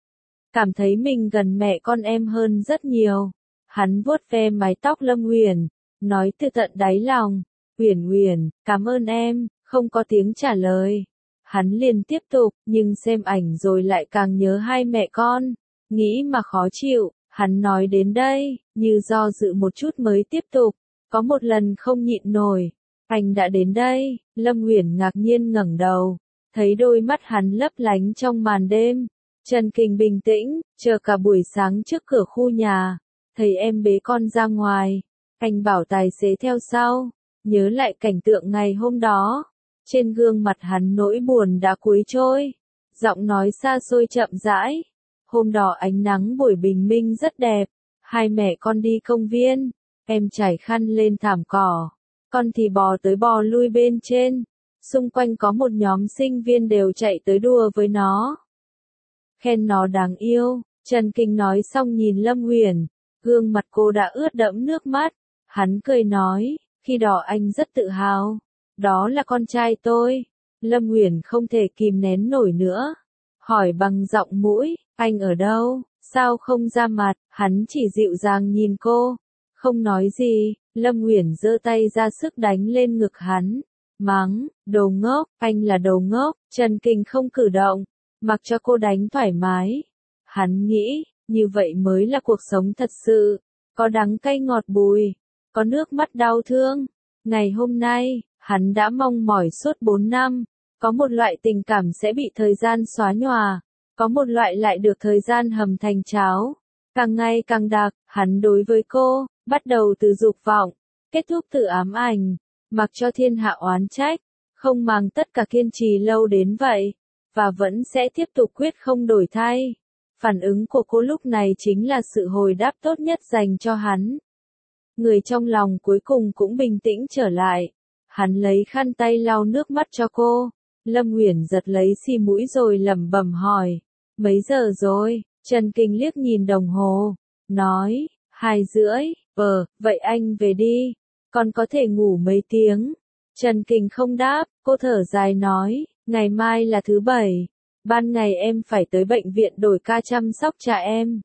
Cảm thấy mình gần mẹ con em hơn rất nhiều. Hắn vuốt ve mái tóc Lâm Uyển, nói từ tận đáy lòng. Uyển Uyển, cảm ơn em. Không có tiếng trả lời. Hắn liền tiếp tục, nhưng xem ảnh rồi lại càng nhớ hai mẹ con. Nghĩ mà khó chịu, hắn nói đến đây, như do dự một chút mới tiếp tục. Có một lần không nhịn nổi. Anh đã đến đây. Lâm Uyển ngạc nhiên ngẩng đầu, thấy đôi mắt hắn lấp lánh trong màn đêm. Trần Kình bình tĩnh, chờ cả buổi sáng trước cửa khu nhà, thấy em bế con ra ngoài, anh bảo tài xế theo sau, nhớ lại cảnh tượng ngày hôm đó, trên gương mặt hắn nỗi buồn đã cuối trôi, giọng nói xa xôi chậm rãi. Hôm đó ánh nắng buổi bình minh rất đẹp, hai mẹ con đi công viên, em trải khăn lên thảm cỏ, con thì bò tới bò lui bên trên, xung quanh có một nhóm sinh viên đều chạy tới đùa với nó. Khen nó đáng yêu. Trần Kình nói xong nhìn Lâm Uyển, gương mặt cô đã ướt đẫm nước mắt. Hắn cười nói, khi đó anh rất tự hào. Đó là con trai tôi. Lâm Uyển không thể kìm nén nổi nữa. Hỏi bằng giọng mũi, anh ở đâu, sao không ra mặt? Hắn chỉ dịu dàng nhìn cô, không nói gì. Lâm Uyển giơ tay ra sức đánh lên ngực hắn, mắng, đồ ngốc, anh là đồ ngốc. Trần Kình không cử động, mặc cho cô đánh thoải mái. Hắn nghĩ, như vậy mới là cuộc sống thật sự, có đắng cay ngọt bùi, có nước mắt đau thương. Ngày hôm nay, hắn đã mong mỏi suốt 4 năm, có một loại tình cảm sẽ bị thời gian xóa nhòa, có một loại lại được thời gian hầm thành cháo. Càng ngày càng đặc, hắn đối với cô, bắt đầu từ dục vọng, kết thúc từ ám ảnh, mặc cho thiên hạ oán trách, không màng tất cả kiên trì lâu đến vậy. Và vẫn sẽ tiếp tục quyết không đổi thay. Phản ứng của cô lúc này chính là sự hồi đáp tốt nhất dành cho hắn. Người trong lòng cuối cùng cũng bình tĩnh trở lại. Hắn lấy khăn tay lau nước mắt cho cô. Lâm Uyển giật lấy xi mũi rồi lẩm bẩm hỏi. Mấy giờ rồi? Trần Kình liếc nhìn đồng hồ. Nói, 2:30. Vậy anh về đi. Còn có thể ngủ mấy tiếng. Trần Kình không đáp, cô thở dài nói. Ngày mai là thứ Bảy. Ban ngày em phải tới bệnh viện đổi ca chăm sóc cha em.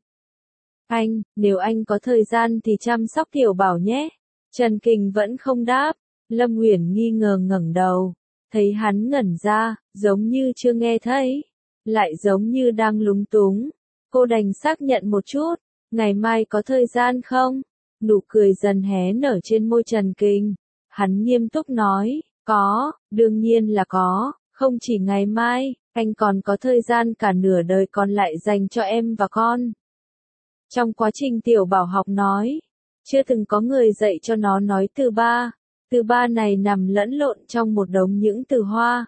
Nếu anh có thời gian thì chăm sóc Tiểu Bảo nhé. Trần Kình vẫn không đáp. Lâm Uyển nghi ngờ ngẩng đầu. Thấy hắn ngẩn ra, giống như chưa nghe thấy. lại giống như đang lúng túng. Cô đành xác nhận một chút, ngày mai có thời gian không? Nụ cười dần hé nở trên môi Trần Kình. Hắn nghiêm túc nói, có, đương nhiên là có, không chỉ ngày mai, anh còn có thời gian cả nửa đời còn lại dành cho em và con. Trong quá trình Tiểu Bảo học nói, chưa từng có người dạy cho nó nói từ ba. Từ ba này nằm lẫn lộn trong một đống những từ hoa,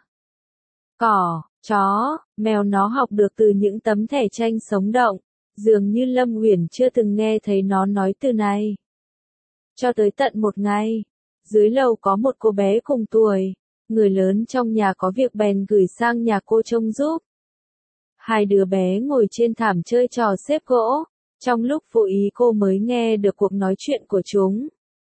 cỏ, chó, mèo, nó học được từ những tấm thẻ tranh sống động. Dường như Lâm Uyển chưa từng nghe thấy nó nói từ này. Cho tới tận một ngày, dưới lầu có một cô bé cùng tuổi, người lớn trong nhà có việc bèn gửi sang nhà cô trông giúp. Hai đứa bé ngồi trên thảm chơi trò xếp gỗ, trong lúc vô ý cô mới nghe được cuộc nói chuyện của chúng.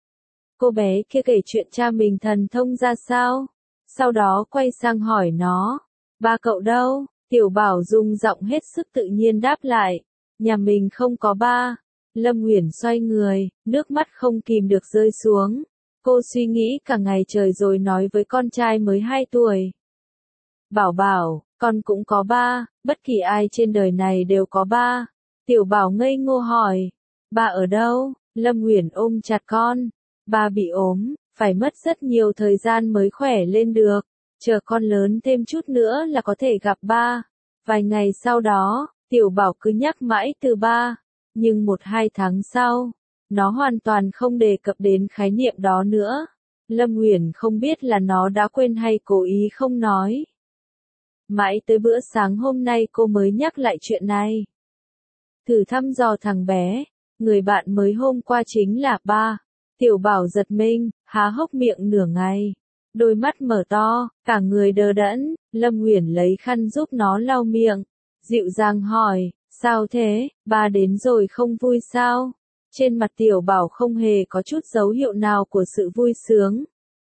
Cô bé kia kể chuyện cha mình thần thông ra sao, sau đó quay sang hỏi nó, ba cậu đâu? Tiểu Bảo dùng giọng hết sức tự nhiên đáp lại, nhà mình không có ba. Lâm Uyển xoay người, nước mắt không kìm được rơi xuống. Cô suy nghĩ cả ngày trời rồi nói với con trai mới 2 tuổi. Bảo Bảo, con cũng có ba, bất kỳ ai trên đời này đều có ba. Tiểu Bảo ngây ngô hỏi, ba ở đâu? Lâm Uyển ôm chặt con, ba bị ốm, phải mất rất nhiều thời gian mới khỏe lên được, chờ con lớn thêm chút nữa là có thể gặp ba. Vài ngày sau đó, Tiểu Bảo cứ nhắc mãi từ ba, nhưng 1-2 tháng sau, nó hoàn toàn không đề cập đến khái niệm đó nữa. Lâm Uyển không biết là nó đã quên hay cố ý không nói. Mãi tới bữa sáng hôm nay cô mới nhắc lại chuyện này. Thử thăm dò thằng bé, người bạn mới hôm qua chính là ba. Tiểu Bảo giật mình, há hốc miệng nửa ngày. Đôi mắt mở to, cả người đờ đẫn. Lâm Uyển lấy khăn giúp nó lau miệng, dịu dàng hỏi, sao thế, ba đến rồi không vui sao? Trên mặt Tiểu Bảo không hề có chút dấu hiệu nào của sự vui sướng.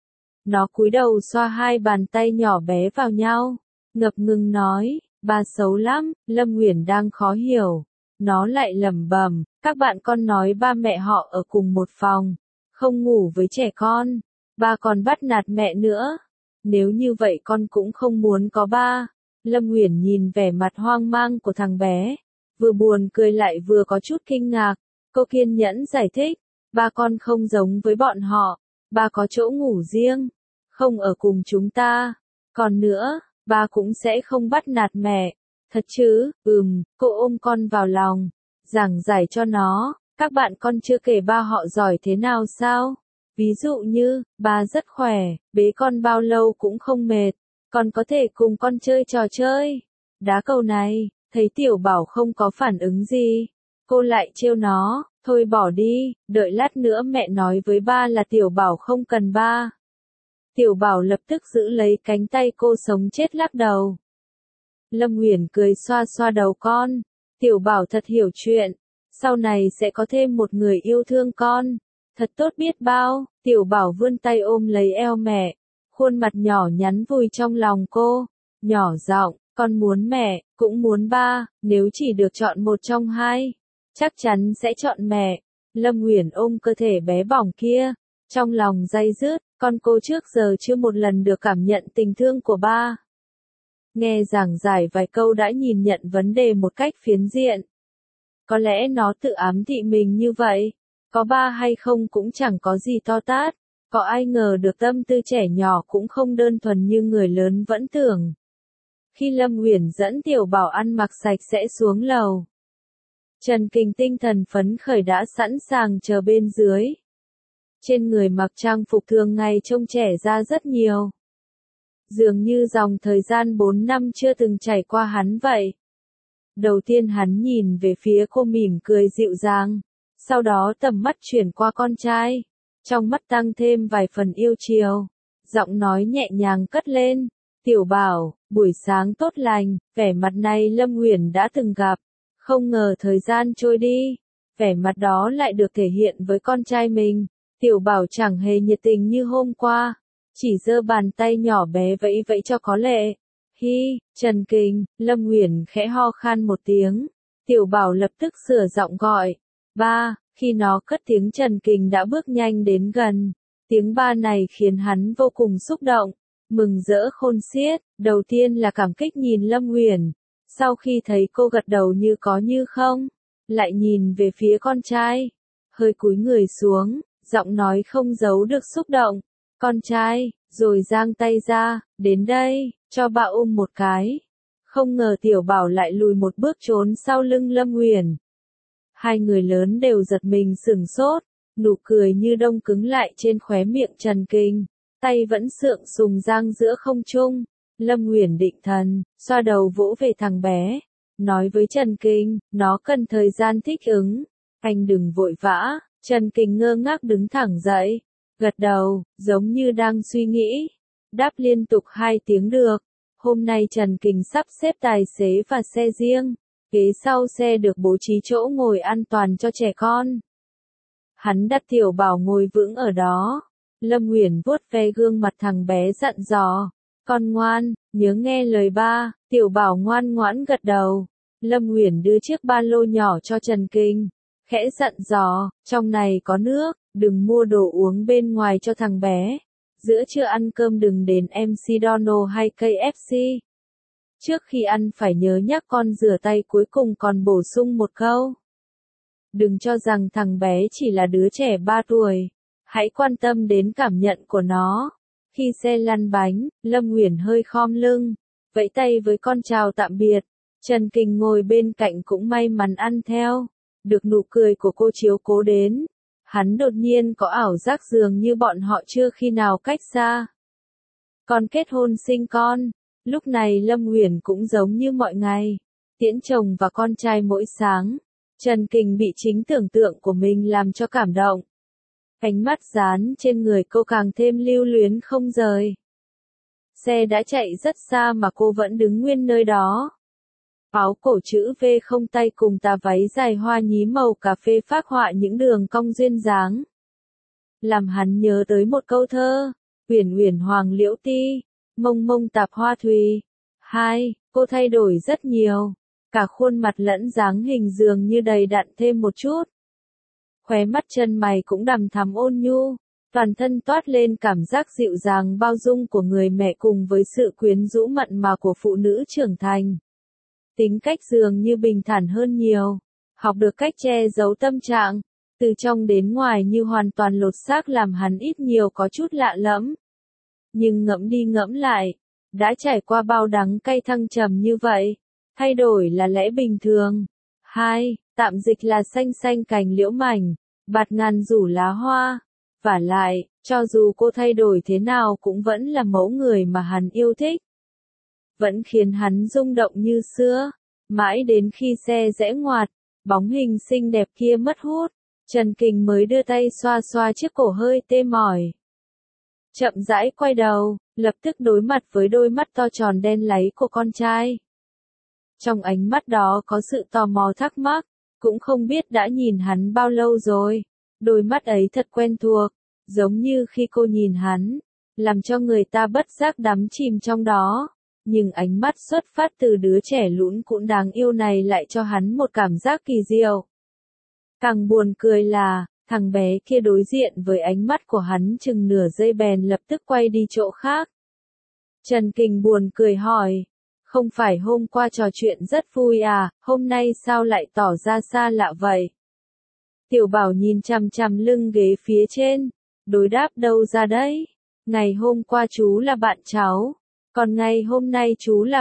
Nó cúi đầu xoa hai bàn tay nhỏ bé vào nhau, ngập ngừng nói, ba xấu lắm. Lâm Uyển đang khó hiểu. Nó lại lẩm bẩm, các bạn con nói ba mẹ họ ở cùng một phòng, không ngủ với trẻ con, ba còn bắt nạt mẹ nữa. Nếu như vậy con cũng không muốn có ba. Lâm Uyển nhìn vẻ mặt hoang mang của thằng bé, vừa buồn cười lại vừa có chút kinh ngạc. Cô kiên nhẫn giải thích, ba con không giống với bọn họ, ba có chỗ ngủ riêng, không ở cùng chúng ta. Còn nữa, ba cũng sẽ không bắt nạt mẹ. Thật chứ? Cô ôm con vào lòng, giảng giải cho nó, các bạn con chưa kể ba họ giỏi thế nào sao? Ví dụ như, ba rất khỏe, bế con bao lâu cũng không mệt, còn có thể cùng con chơi trò chơi, đá cầu này. Thấy Tiểu Bảo không có phản ứng gì, cô lại trêu nó, thôi bỏ đi, đợi lát nữa mẹ nói với ba là Tiểu Bảo không cần ba. Tiểu Bảo lập tức giữ lấy cánh tay cô sống chết lắc đầu. Lâm Uyển cười xoa xoa đầu con, Tiểu Bảo thật hiểu chuyện, sau này sẽ có thêm một người yêu thương con, thật tốt biết bao. Tiểu Bảo vươn tay ôm lấy eo mẹ, khuôn mặt nhỏ nhắn vùi trong lòng cô, nhỏ giọng, con muốn mẹ, cũng muốn ba, nếu chỉ được chọn một trong hai, chắc chắn sẽ chọn mẹ. Lâm Uyển ôm cơ thể bé bỏng kia, trong lòng day dứt, con cô trước giờ chưa một lần được cảm nhận tình thương của ba. Nghe giảng giải vài câu đã nhìn nhận vấn đề một cách phiến diện. Có lẽ nó tự ám thị mình như vậy, có ba hay không cũng chẳng có gì to tát, có ai ngờ được tâm tư trẻ nhỏ cũng không đơn thuần như người lớn vẫn tưởng. Khi Lâm Uyển dẫn Tiểu Bảo ăn mặc sạch sẽ xuống lầu, Trần Kình tinh thần phấn khởi đã sẵn sàng chờ bên dưới. Trên người mặc trang phục thường ngày trông trẻ ra rất nhiều. Dường như dòng thời gian 4 năm chưa từng trải qua hắn vậy. Đầu tiên hắn nhìn về phía cô mỉm cười dịu dàng, sau đó tầm mắt chuyển qua con trai, trong mắt tăng thêm vài phần yêu chiều, giọng nói nhẹ nhàng cất lên, Tiểu Bảo, buổi sáng tốt lành. Vẻ mặt này Lâm Uyển đã từng gặp, không ngờ thời gian trôi đi, vẻ mặt đó lại được thể hiện với con trai mình. Tiểu Bảo chẳng hề nhiệt tình như hôm qua, chỉ giơ bàn tay nhỏ bé vẫy vẫy cho có lệ. Hi, Trần Kình. Lâm Uyển khẽ ho khan một tiếng, Tiểu Bảo lập tức sửa giọng gọi, ba. Khi nó cất tiếng Trần Kình đã bước nhanh đến gần, tiếng ba này khiến hắn vô cùng xúc động, mừng rỡ khôn xiết. Đầu tiên là cảm kích nhìn Lâm Uyển, Sau khi thấy cô gật đầu như có như không, lại nhìn về phía con trai, hơi cúi người xuống, giọng nói không giấu được xúc động. Con trai, rồi giang tay ra, đến đây, cho bà ôm một cái. Không ngờ Tiểu Bảo lại lùi một bước trốn sau lưng Lâm Uyển. Hai người lớn đều giật mình sửng sốt, nụ cười như đông cứng lại trên khóe miệng Trần Kình, tay vẫn sượng sùng giang giữa không trung. Lâm Uyển định thần, xoa đầu vỗ về thằng bé, nói với Trần Kình, nó cần thời gian thích ứng, anh đừng vội vã. Trần Kình ngơ ngác đứng thẳng dậy, gật đầu, giống như đang suy nghĩ, đáp liên tục 2 tiếng được. Hôm nay Trần Kình sắp xếp tài xế và xe riêng, ghế sau xe được bố trí chỗ ngồi an toàn cho trẻ con. Hắn đặt Tiểu Bảo ngồi vững ở đó. Lâm Uyển vuốt ve gương mặt thằng bé dặn dò, con ngoan, nhớ nghe lời ba. Tiểu Bảo ngoan ngoãn gật đầu. Lâm Uyển đưa chiếc ba lô nhỏ cho Trần Kình, khẽ dặn dò, trong này có nước, đừng mua đồ uống bên ngoài cho thằng bé. Giữa trưa ăn cơm đừng đến McDonald's hay KFC. Trước khi ăn phải nhớ nhắc con rửa tay, cuối cùng còn bổ sung một câu. Đừng cho rằng thằng bé chỉ là đứa trẻ 3 tuổi. Hãy quan tâm đến cảm nhận của nó. Khi xe lăn bánh, Lâm Uyển hơi khom lưng, vẫy tay với con chào tạm biệt. Trần Kình ngồi bên cạnh cũng may mắn ăn theo. Được nụ cười của cô chiếu cố đến, hắn đột nhiên có ảo giác dường như bọn họ chưa khi nào cách xa. Còn kết hôn sinh con, lúc này Lâm Uyển cũng giống như mọi ngày, tiễn chồng và con trai mỗi sáng. Trần Kình bị chính tưởng tượng của mình làm cho cảm động. Ánh mắt dán trên người cô càng thêm lưu luyến không rời. Xe đã chạy rất xa mà cô vẫn đứng nguyên nơi đó. Áo cổ chữ V không tay cùng tà váy dài hoa nhí màu cà phê phác họa những đường cong duyên dáng. Làm hắn nhớ tới một câu thơ, uyển uyển hoàng liễu ti, mông mông tạp hoa thùy. Cô thay đổi rất nhiều, cả khuôn mặt lẫn dáng hình dường như đầy đặn thêm một chút. Khóe mắt chân mày cũng đằm thắm ôn nhu, toàn thân toát lên cảm giác dịu dàng bao dung của người mẹ cùng với sự quyến rũ mặn mà của phụ nữ trưởng thành. Tính cách dường như bình thản hơn nhiều, học được cách che giấu tâm trạng, từ trong đến ngoài như hoàn toàn lột xác làm hắn ít nhiều có chút lạ lẫm. Nhưng ngẫm đi ngẫm lại, đã trải qua bao đắng cay thăng trầm như vậy, thay đổi là lẽ bình thường. Tạm dịch là xanh xanh cành liễu mảnh, bạt ngàn rủ lá hoa. Vả lại, cho dù cô thay đổi thế nào cũng vẫn là mẫu người mà hắn yêu thích. Vẫn khiến hắn rung động như xưa. Mãi đến khi xe rẽ ngoặt, bóng hình xinh đẹp kia mất hút, Trần Kình mới đưa tay xoa xoa chiếc cổ hơi tê mỏi. Chậm rãi quay đầu, lập tức đối mặt với đôi mắt to tròn đen láy của con trai. Trong ánh mắt đó có sự tò mò thắc mắc, cũng không biết đã nhìn hắn bao lâu rồi. Đôi mắt ấy thật quen thuộc, giống như khi cô nhìn hắn, làm cho người ta bất giác đắm chìm trong đó. Nhưng ánh mắt xuất phát từ đứa trẻ lũn cũng đáng yêu này lại cho hắn một cảm giác kỳ diệu. Càng buồn cười là, thằng bé kia đối diện với ánh mắt của hắn chừng nửa giây bèn lập tức quay đi chỗ khác. Trần Kình buồn cười hỏi, không phải hôm qua trò chuyện rất vui à, hôm nay sao lại tỏ ra xa lạ vậy? Tiểu Bảo nhìn chằm chằm lưng ghế phía trên, đối đáp đâu ra đấy? Ngày hôm qua chú là bạn cháu, còn ngày hôm nay chú là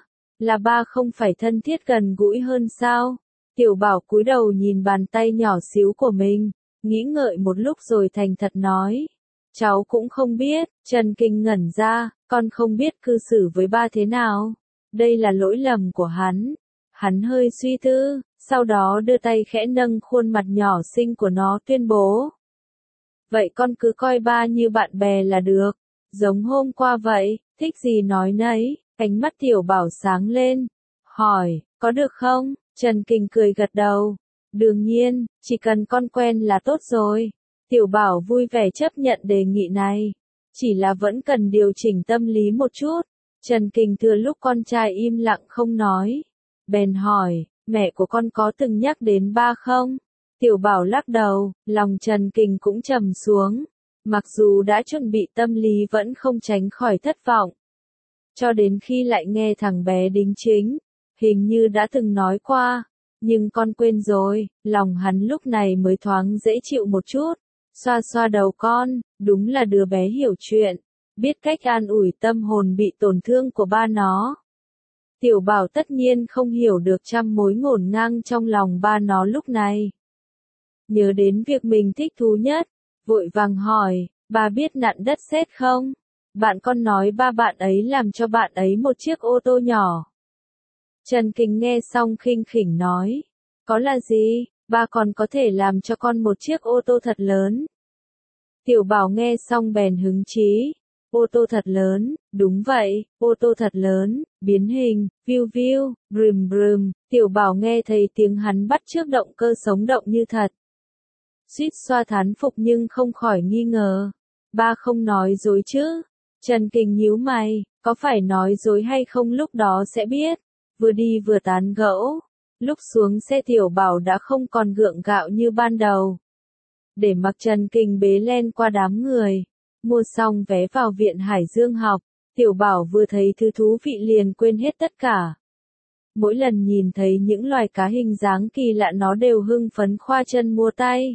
ba không phải thân thiết gần gũi hơn sao? Tiểu Bảo cúi đầu nhìn bàn tay nhỏ xíu của mình, nghĩ ngợi một lúc rồi thành thật nói. Cháu cũng không biết. Trần Kình ngẩn ra, con không biết cư xử với ba thế nào. Đây là lỗi lầm của hắn. Hắn hơi suy tư, sau đó đưa tay khẽ nâng khuôn mặt nhỏ xinh của nó tuyên bố. Vậy con cứ coi ba như bạn bè là được, giống hôm qua vậy, thích gì nói nấy. Ánh mắt Tiểu Bảo sáng lên, hỏi, có được không? Trần Kình cười gật đầu. Đương nhiên, chỉ cần con quen là tốt rồi. Tiểu Bảo vui vẻ chấp nhận đề nghị này. Chỉ là vẫn cần điều chỉnh tâm lý một chút. Trần Kình thừa lúc con trai im lặng không nói, bèn hỏi, mẹ của con có từng nhắc đến ba không? Tiểu Bảo lắc đầu, lòng Trần Kình cũng trầm xuống. Mặc dù đã chuẩn bị tâm lý vẫn không tránh khỏi thất vọng. Cho đến khi lại nghe thằng bé đính chính, hình như đã từng nói qua, nhưng con quên rồi, lòng hắn lúc này mới thoáng dễ chịu một chút, xoa xoa đầu con, đúng là đứa bé hiểu chuyện, biết cách an ủi tâm hồn bị tổn thương của ba nó. Tiểu Bảo tất nhiên không hiểu được trăm mối ngổn ngang trong lòng ba nó lúc này. Nhớ đến việc mình thích thú nhất, vội vàng hỏi, ba biết nặn đất sét không? Bạn con nói ba bạn ấy làm cho bạn ấy một chiếc ô tô nhỏ. Trần Kình nghe xong khinh khỉnh nói, có là gì, ba còn có thể làm cho con một chiếc ô tô thật lớn. Tiểu Bảo nghe xong bèn hứng chí, ô tô thật lớn, đúng vậy, ô tô thật lớn, biến hình, viu viu, brum brum, Tiểu Bảo nghe thấy tiếng hắn bắt chước động cơ sống động như thật. Suýt xoa thán phục nhưng không khỏi nghi ngờ, ba không nói dối chứ? Trần Kình nhíu mày, có phải nói dối hay không lúc đó sẽ biết. Vừa đi vừa tán gẫu, lúc xuống xe Tiểu Bảo đã không còn gượng gạo như ban đầu. Để mặc Trần Kình bế len qua đám người, mua xong vé vào viện Hải Dương học, Tiểu Bảo vừa thấy thứ thú vị liền quên hết tất cả. Mỗi lần nhìn thấy những loài cá hình dáng kỳ lạ nó đều hưng phấn khoa chân múa tay.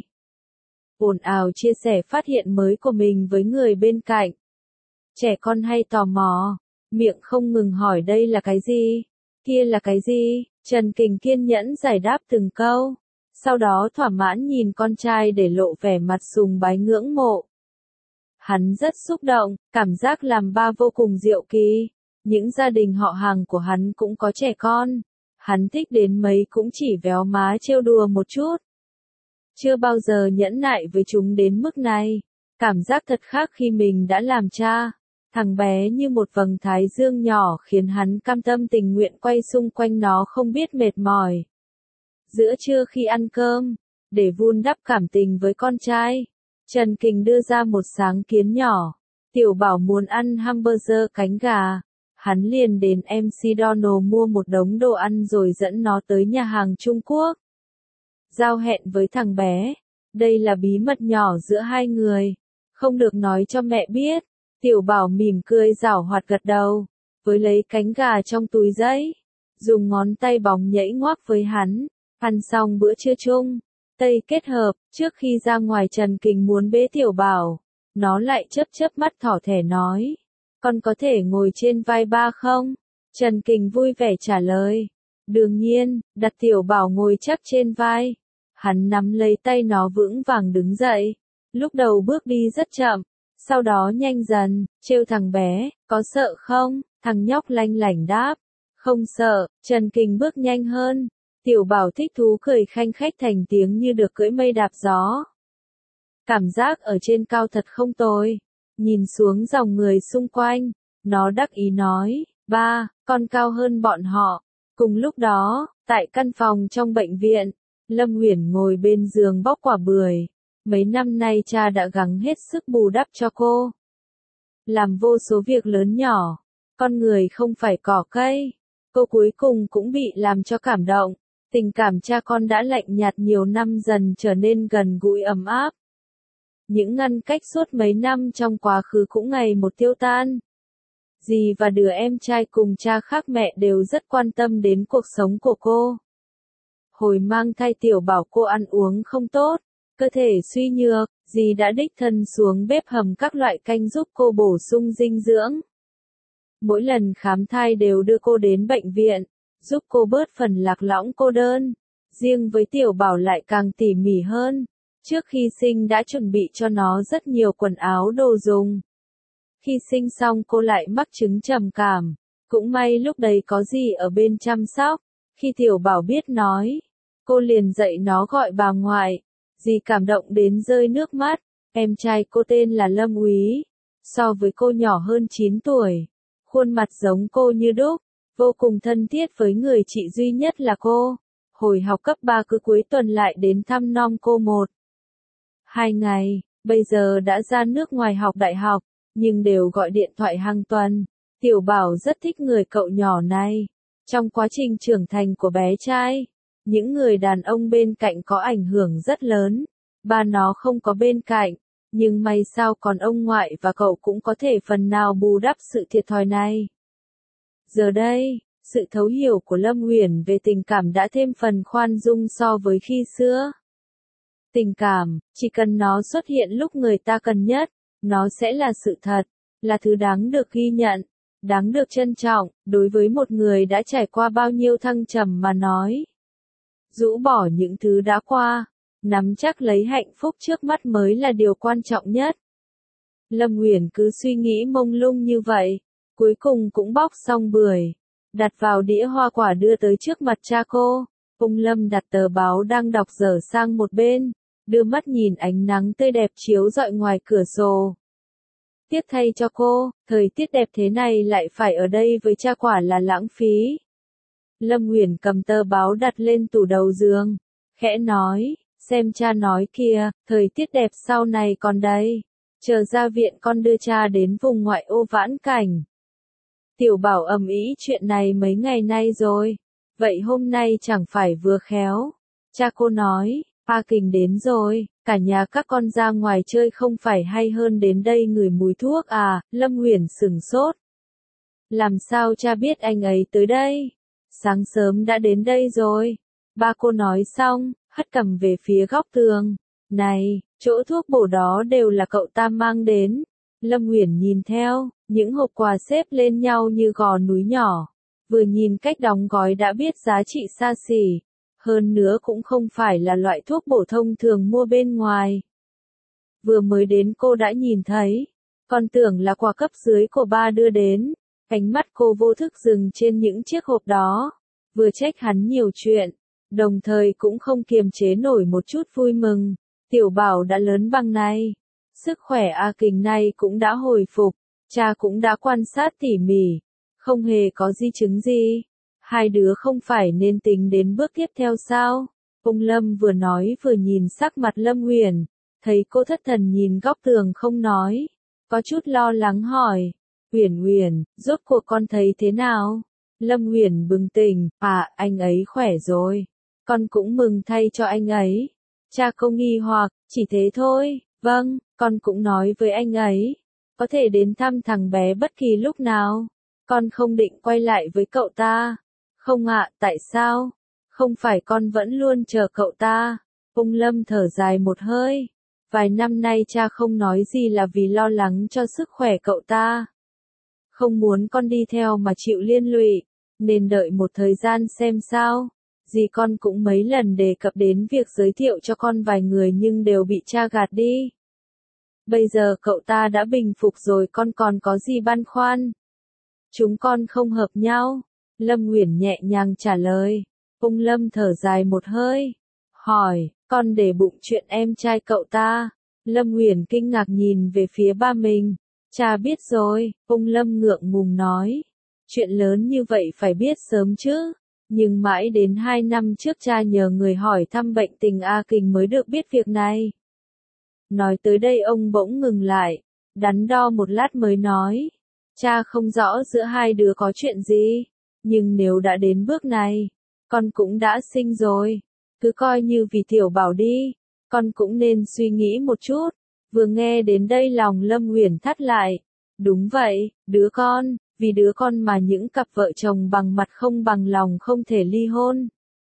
Ồn ào chia sẻ phát hiện mới của mình với người bên cạnh. Trẻ con hay tò mò, miệng không ngừng hỏi đây là cái gì, kia là cái gì, Trần Kình kiên nhẫn giải đáp từng câu. Sau đó thỏa mãn nhìn con trai để lộ vẻ mặt sùng bái ngưỡng mộ. Hắn rất xúc động, cảm giác làm ba vô cùng diệu kỳ. Những gia đình họ hàng của hắn cũng có trẻ con. Hắn thích đến mấy cũng chỉ véo má trêu đùa một chút. Chưa bao giờ nhẫn nại với chúng đến mức này. Cảm giác thật khác khi mình đã làm cha. Thằng bé như một vầng thái dương nhỏ khiến hắn cam tâm tình nguyện quay xung quanh nó không biết mệt mỏi. Giữa trưa khi ăn cơm, để vun đắp cảm tình với con trai, Trần Kình đưa ra một sáng kiến nhỏ. Tiểu Bảo muốn ăn hamburger cánh gà. Hắn liền đến MC Donald mua một đống đồ ăn rồi dẫn nó tới nhà hàng Trung Quốc. Giao hẹn với thằng bé. Đây là bí mật nhỏ giữa hai người. Không được nói cho mẹ biết. Tiểu Bảo mỉm cười giảo hoạt gật đầu. Với lấy cánh gà trong túi giấy. Dùng ngón tay bóng nhảy ngoắc với hắn. Ăn xong bữa trưa chung. Tây kết hợp, trước khi ra ngoài Trần Kình muốn bế Tiểu Bảo. Nó lại chớp chớp mắt thỏ thẻ nói. Con có thể ngồi trên vai ba không? Trần Kình vui vẻ trả lời. Đương nhiên, đặt Tiểu Bảo ngồi chắc trên vai. Hắn nắm lấy tay nó vững vàng đứng dậy. Lúc đầu bước đi rất chậm, sau đó nhanh dần, trêu thằng bé, có sợ không? Thằng nhóc lanh lảnh đáp. Không sợ, Trần Kình bước nhanh hơn. Tiểu Bảo thích thú cười khanh khách thành tiếng như được cưỡi mây đạp gió. Cảm giác ở trên cao thật không tồi. Nhìn xuống dòng người xung quanh, nó đắc ý nói, ba, con cao hơn bọn họ. Cùng lúc đó, tại căn phòng trong bệnh viện, Lâm Uyển ngồi bên giường bóc quả bưởi. Mấy năm nay cha đã gắng hết sức bù đắp cho cô. Làm vô số việc lớn nhỏ, con người không phải cỏ cây. Cô cuối cùng cũng bị làm cho cảm động. Tình cảm cha con đã lạnh nhạt nhiều năm dần trở nên gần gũi ấm áp. Những ngăn cách suốt mấy năm trong quá khứ cũng ngày một tiêu tan. Dì và đứa em trai cùng cha khác mẹ đều rất quan tâm đến cuộc sống của cô. Hồi mang thai Tiểu Bảo cô ăn uống không tốt, cơ thể suy nhược, dì đã đích thân xuống bếp hầm các loại canh giúp cô bổ sung dinh dưỡng. Mỗi lần khám thai đều đưa cô đến bệnh viện, giúp cô bớt phần lạc lõng cô đơn. Riêng với Tiểu Bảo lại càng tỉ mỉ hơn. Trước khi sinh đã chuẩn bị cho nó rất nhiều quần áo đồ dùng. Khi sinh xong cô lại mắc chứng trầm cảm. Cũng may lúc đấy có dì ở bên chăm sóc. Khi Tiểu Bảo biết nói, cô liền dạy nó gọi bà ngoại. Dì cảm động đến rơi nước mắt. Em trai cô tên là Lâm Úy. So với cô nhỏ hơn 9 tuổi. Khuôn mặt giống cô như đúc. Vô cùng thân thiết với người chị duy nhất là cô. Hồi học cấp 3 cứ cuối tuần lại đến thăm nom cô 1-2 ngày, bây giờ đã ra nước ngoài học đại học, nhưng đều gọi điện thoại hàng tuần. Tiểu Bảo rất thích người cậu nhỏ này. Trong quá trình trưởng thành của bé trai, những người đàn ông bên cạnh có ảnh hưởng rất lớn. Ba nó không có bên cạnh, nhưng may sao còn ông ngoại và cậu cũng có thể phần nào bù đắp sự thiệt thòi này. Giờ đây, Sự thấu hiểu của Lâm Uyển về tình cảm đã thêm phần khoan dung so với khi xưa. Tình cảm, chỉ cần nó xuất hiện lúc người ta cần nhất, nó sẽ là sự thật, là thứ đáng được ghi nhận, đáng được trân trọng, đối với một người đã trải qua bao nhiêu thăng trầm mà nói. Rũ bỏ những thứ đã qua, nắm chắc lấy hạnh phúc trước mắt mới là điều quan trọng nhất. Lâm Uyển cứ suy nghĩ mông lung như vậy, cuối cùng cũng bóc xong bưởi, đặt vào đĩa hoa quả đưa tới trước mặt cha cô. Ung Lâm đặt tờ báo đang đọc dở sang một bên, đưa mắt nhìn ánh nắng tươi đẹp chiếu rọi ngoài cửa sổ. Tiếc thay cho cô, thời tiết đẹp thế này lại phải ở đây với cha, quả là lãng phí. Lâm Uyển cầm tờ báo đặt lên tủ đầu giường, khẽ nói, xem cha nói kìa, thời tiết đẹp sau này còn đây. Chờ ra viện con đưa cha đến vùng ngoại ô vãn cảnh. Tiểu Bảo ầm ĩ chuyện này mấy ngày nay rồi. Vậy hôm nay chẳng phải vừa khéo. Cha cô nói, A Kình đến rồi, cả nhà các con ra ngoài chơi không phải hay hơn đến đây ngửi mùi thuốc à? Lâm Uyển sửng sốt. Làm sao cha biết anh ấy tới đây? Sáng sớm đã đến đây rồi. Ba cô nói xong, hất cằm về phía góc tường. Này, chỗ thuốc bổ đó đều là cậu ta mang đến. Lâm Uyển nhìn theo, những hộp quà xếp lên nhau như gò núi nhỏ. Vừa nhìn cách đóng gói đã biết giá trị xa xỉ. Hơn nữa cũng không phải là loại thuốc bổ thông thường mua bên ngoài. Vừa mới đến cô đã nhìn thấy, còn tưởng là quà cấp dưới của ba đưa đến. Ánh mắt cô vô thức dừng trên những chiếc hộp đó. Vừa trách hắn nhiều chuyện, đồng thời cũng không kiềm chế nổi một chút vui mừng. Tiểu Bảo đã lớn bằng này. Sức khỏe A Kình này cũng đã hồi phục. Cha cũng đã quan sát tỉ mỉ. Không hề có di chứng gì. Hai đứa không phải nên tính đến bước tiếp theo sao? Ông Lâm vừa nói vừa nhìn sắc mặt Lâm Uyển. Thấy cô thất thần nhìn góc tường không nói. Có chút lo lắng hỏi. Uyển Uyển, rốt cuộc con thấy thế nào? Lâm Uyển bừng tỉnh. À, anh ấy khỏe rồi. Con cũng mừng thay cho anh ấy. Cha cô nghi hoặc, chỉ thế thôi. Vâng, con cũng nói với anh ấy. Có thể đến thăm thằng bé bất kỳ lúc nào. Con không định quay lại với cậu ta. Không ạ, tại sao? Không phải con vẫn luôn chờ cậu ta. Ông Lâm thở dài một hơi. Vài năm nay cha không nói gì là vì lo lắng cho sức khỏe cậu ta. Không muốn con đi theo mà chịu liên lụy. Nên đợi một thời gian xem sao. Dì con cũng mấy lần đề cập đến việc giới thiệu cho con vài người nhưng đều bị cha gạt đi. Bây giờ cậu ta đã bình phục rồi, con còn có gì băn khoăn? Chúng con không hợp nhau. Lâm Uyển nhẹ nhàng trả lời. Ông Lâm thở dài một hơi. Hỏi, con để bụng chuyện em trai cậu ta. Lâm Uyển kinh ngạc nhìn về phía ba mình. Cha biết rồi, ông Lâm ngượng ngùng nói. Chuyện lớn như vậy phải biết sớm chứ. Nhưng mãi đến 2 năm trước cha nhờ người hỏi thăm bệnh tình A Kình mới được biết việc này. Nói tới đây ông bỗng ngừng lại, đắn đo một lát mới nói. Cha không rõ giữa hai đứa có chuyện gì, nhưng nếu đã đến bước này, con cũng đã sinh rồi. Cứ coi như vì Tiểu Bảo đi, con cũng nên suy nghĩ một chút. Vừa nghe đến đây lòng Lâm Uyển thắt lại. Đúng vậy, đứa con. Vì đứa con mà những cặp vợ chồng bằng mặt không bằng lòng không thể ly hôn.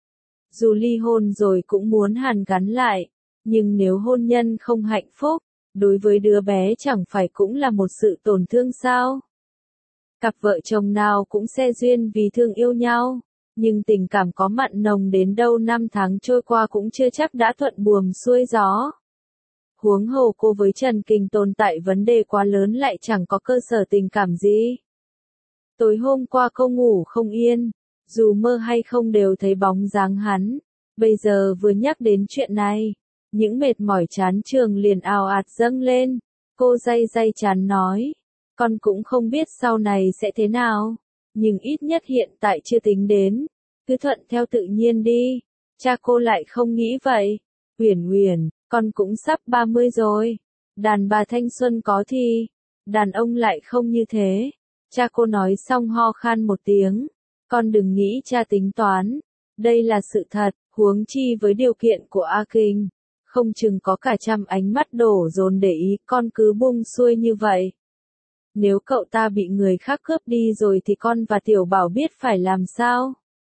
Dù ly hôn rồi cũng muốn hàn gắn lại, nhưng nếu hôn nhân không hạnh phúc, đối với đứa bé chẳng phải cũng là một sự tổn thương sao? Cặp vợ chồng nào cũng se duyên vì thương yêu nhau, nhưng tình cảm có mặn nồng đến đâu năm tháng trôi qua cũng chưa chắc đã thuận buồm xuôi gió. Huống hồ cô với Trần Kình tồn tại vấn đề quá lớn lại chẳng có cơ sở tình cảm gì. Tối hôm qua cô ngủ không yên, dù mơ hay không đều thấy bóng dáng hắn. Bây giờ vừa nhắc đến chuyện này, những mệt mỏi chán trường liền ào ạt dâng lên. Cô day day chán nói, con cũng không biết sau này sẽ thế nào, nhưng ít nhất hiện tại chưa tính đến, cứ thuận theo tự nhiên đi. Cha cô lại không nghĩ vậy. Uyển Uyển, con cũng sắp 30 rồi. Đàn bà thanh xuân có thì, đàn ông lại không như thế. Cha cô nói xong ho khan một tiếng. Con đừng nghĩ cha tính toán. Đây là sự thật, huống chi với điều kiện của A Kình. Không chừng có cả trăm ánh mắt đổ dồn để ý, con cứ buông xuôi như vậy. Nếu cậu ta bị người khác cướp đi rồi thì con và Tiểu Bảo biết phải làm sao?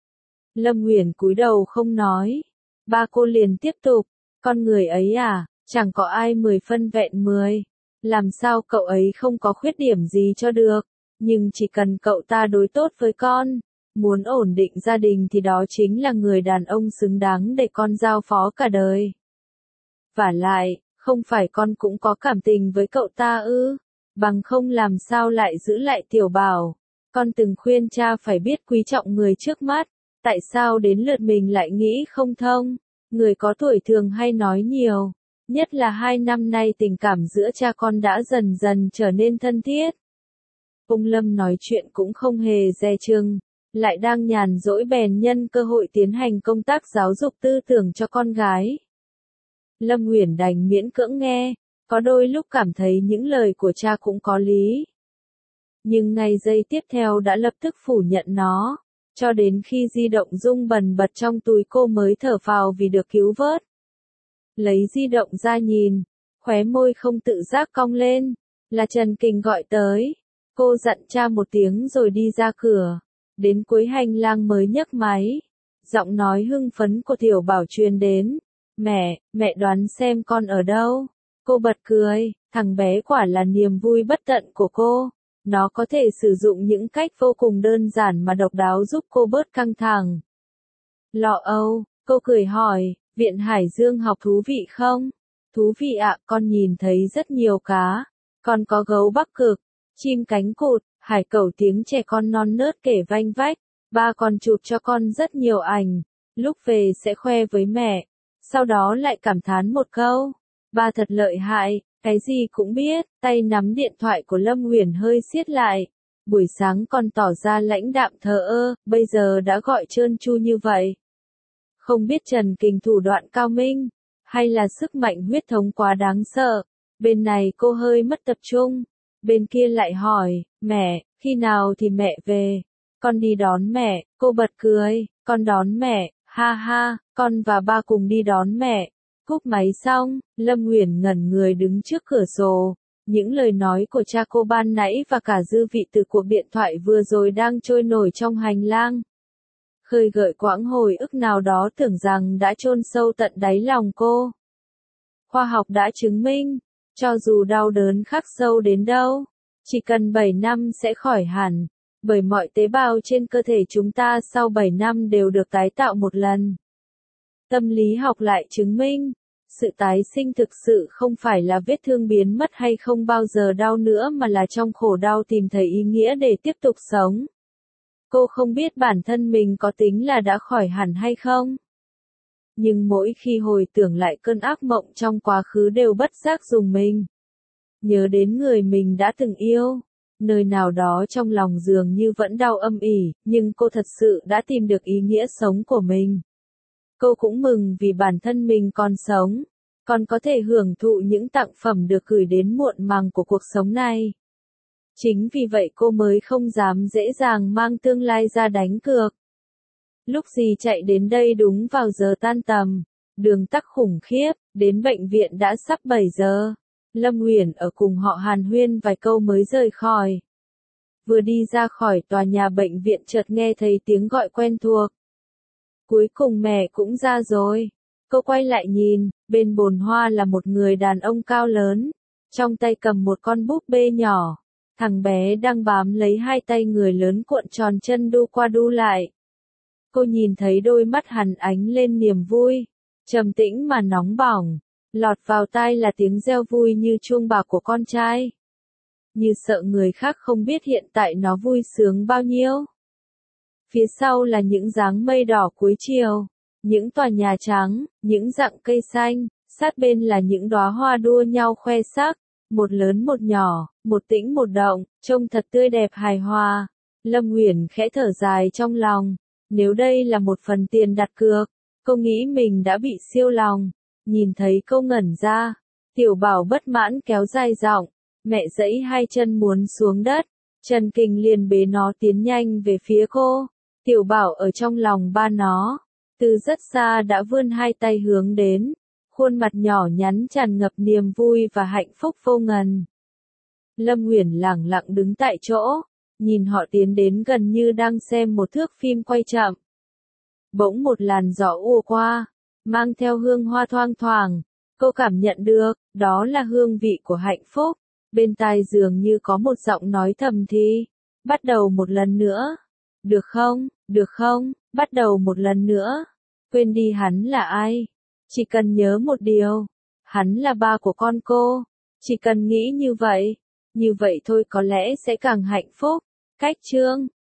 Lâm Uyển cúi đầu không nói. Ba cô liền tiếp tục, con người ấy à, chẳng có ai 10 phân vẹn 10. Làm sao cậu ấy không có khuyết điểm gì cho được, nhưng chỉ cần cậu ta đối tốt với con, muốn ổn định gia đình thì đó chính là người đàn ông xứng đáng để con giao phó cả đời. Vả lại, không phải con cũng có cảm tình với cậu ta ư? Bằng không làm sao lại giữ lại Tiểu Bảo? Con từng khuyên cha phải biết quý trọng người trước mắt, tại sao đến lượt mình lại nghĩ không thông? Người có tuổi thường hay nói nhiều, nhất là 2 năm nay tình cảm giữa cha con đã dần dần trở nên thân thiết. Ông Lâm nói chuyện cũng không hề dè chừng, lại đang nhàn rỗi bèn nhân cơ hội tiến hành công tác giáo dục tư tưởng cho con gái. Lâm Uyển đành miễn cưỡng nghe, có đôi lúc cảm thấy những lời của cha cũng có lý. Nhưng ngay giây tiếp theo đã lập tức phủ nhận nó, cho đến khi di động rung bần bật trong túi cô mới thở phào vì được cứu vớt. Lấy di động ra nhìn, khóe môi không tự giác cong lên, là Trần Kình gọi tới. Cô dặn cha một tiếng rồi đi ra cửa, đến cuối hành lang mới nhấc máy. Giọng nói hưng phấn của Tiểu Bảo truyền đến. Mẹ đoán xem con ở đâu? Cô bật cười, thằng bé quả là niềm vui bất tận của cô. Nó có thể sử dụng những cách vô cùng đơn giản mà độc đáo giúp cô bớt căng thẳng. Lo âu, cô cười hỏi, Viện Hải Dương học thú vị không? Thú vị ạ, con nhìn thấy rất nhiều cá. Còn có gấu Bắc Cực, chim cánh cụt, hải cẩu tiếng trẻ con non nớt kể vanh vách. Ba còn chụp cho con rất nhiều ảnh, lúc về sẽ khoe với mẹ. Sau đó lại cảm thán một câu, ba thật lợi hại, cái gì cũng biết. Tay nắm điện thoại của Lâm Uyển hơi siết lại. Buổi sáng còn tỏ ra lãnh đạm thờ ơ, bây giờ đã gọi trơn tru như vậy. Không biết Trần Kình thủ đoạn cao minh, hay là sức mạnh huyết thống quá đáng sợ. Bên này cô hơi mất tập trung, bên kia lại hỏi, mẹ, khi nào thì mẹ về? Con đi đón mẹ. Cô bật cười, con đón mẹ, ha ha, con và ba cùng đi đón mẹ. Cúp máy xong, Lâm Uyển ngẩn người đứng trước cửa sổ. Những lời nói của cha cô ban nãy và cả dư vị từ cuộc điện thoại vừa rồi đang trôi nổi trong hành lang. Khơi gợi quãng hồi ức nào đó tưởng rằng đã chôn sâu tận đáy lòng cô. Khoa học đã chứng minh, cho dù đau đớn khắc sâu đến đâu, chỉ cần 7 năm sẽ khỏi hẳn, bởi mọi tế bào trên cơ thể chúng ta sau 7 năm đều được tái tạo một lần. Tâm lý học lại chứng minh, sự tái sinh thực sự không phải là vết thương biến mất hay không bao giờ đau nữa mà là trong khổ đau tìm thấy ý nghĩa để tiếp tục sống. Cô không biết bản thân mình có tính là đã khỏi hẳn hay không. Nhưng mỗi khi hồi tưởng lại cơn ác mộng trong quá khứ đều bất giác rùng mình. Nhớ đến người mình đã từng yêu, nơi nào đó trong lòng dường như vẫn đau âm ỉ, nhưng cô thật sự đã tìm được ý nghĩa sống của mình. Cô cũng mừng vì bản thân mình còn sống, còn có thể hưởng thụ những tặng phẩm được gửi đến muộn màng của cuộc sống này. Chính vì vậy cô mới không dám dễ dàng mang tương lai ra đánh cược. Lúc dì chạy đến đây đúng vào giờ tan tầm, đường tắc khủng khiếp, đến bệnh viện đã sắp 7 giờ. Lâm Uyển ở cùng họ hàn huyên vài câu mới rời khỏi. Vừa đi ra khỏi tòa nhà bệnh viện chợt nghe thấy tiếng gọi quen thuộc. Cuối cùng mẹ cũng ra rồi. Cô quay lại nhìn, bên bồn hoa là một người đàn ông cao lớn, trong tay cầm một con búp bê nhỏ. Thằng bé đang bám lấy hai tay người lớn cuộn tròn chân đu qua đu lại. Cô nhìn thấy đôi mắt hắn ánh lên niềm vui, trầm tĩnh mà nóng bỏng, lọt vào tai là tiếng reo vui như chuông bạc của con trai. Như sợ người khác không biết hiện tại nó vui sướng bao nhiêu. Phía sau là những dáng mây đỏ cuối chiều, những tòa nhà trắng, những rặng cây xanh, sát bên là những đóa hoa đua nhau khoe sắc, một lớn một nhỏ, một tĩnh một động, trông thật tươi đẹp hài hòa. Lâm Uyển khẽ thở dài trong lòng, nếu đây là một phần tiền đặt cược, cô nghĩ mình đã bị siêu lòng. Nhìn thấy cô ngẩn ra, Tiểu Bảo bất mãn kéo dài giọng, mẹ giãy hai chân muốn xuống đất, Trần Kình liền bế nó tiến nhanh về phía cô. Tiểu Bảo ở trong lòng ba nó, từ rất xa đã vươn hai tay hướng đến, khuôn mặt nhỏ nhắn tràn ngập niềm vui và hạnh phúc vô ngần. Lâm Uyển lẳng lặng đứng tại chỗ, nhìn họ tiến đến gần như đang xem một thước phim quay chậm. Bỗng một làn gió ùa qua, mang theo hương hoa thoang thoảng, cô cảm nhận được, đó là hương vị của hạnh phúc. Bên tai dường như có một giọng nói thầm thì, bắt đầu một lần nữa. Được không, bắt đầu một lần nữa. Quên đi hắn là ai. Chỉ cần nhớ một điều, hắn là ba của con cô. Chỉ cần nghĩ như vậy thôi có lẽ sẽ càng hạnh phúc. Cách chương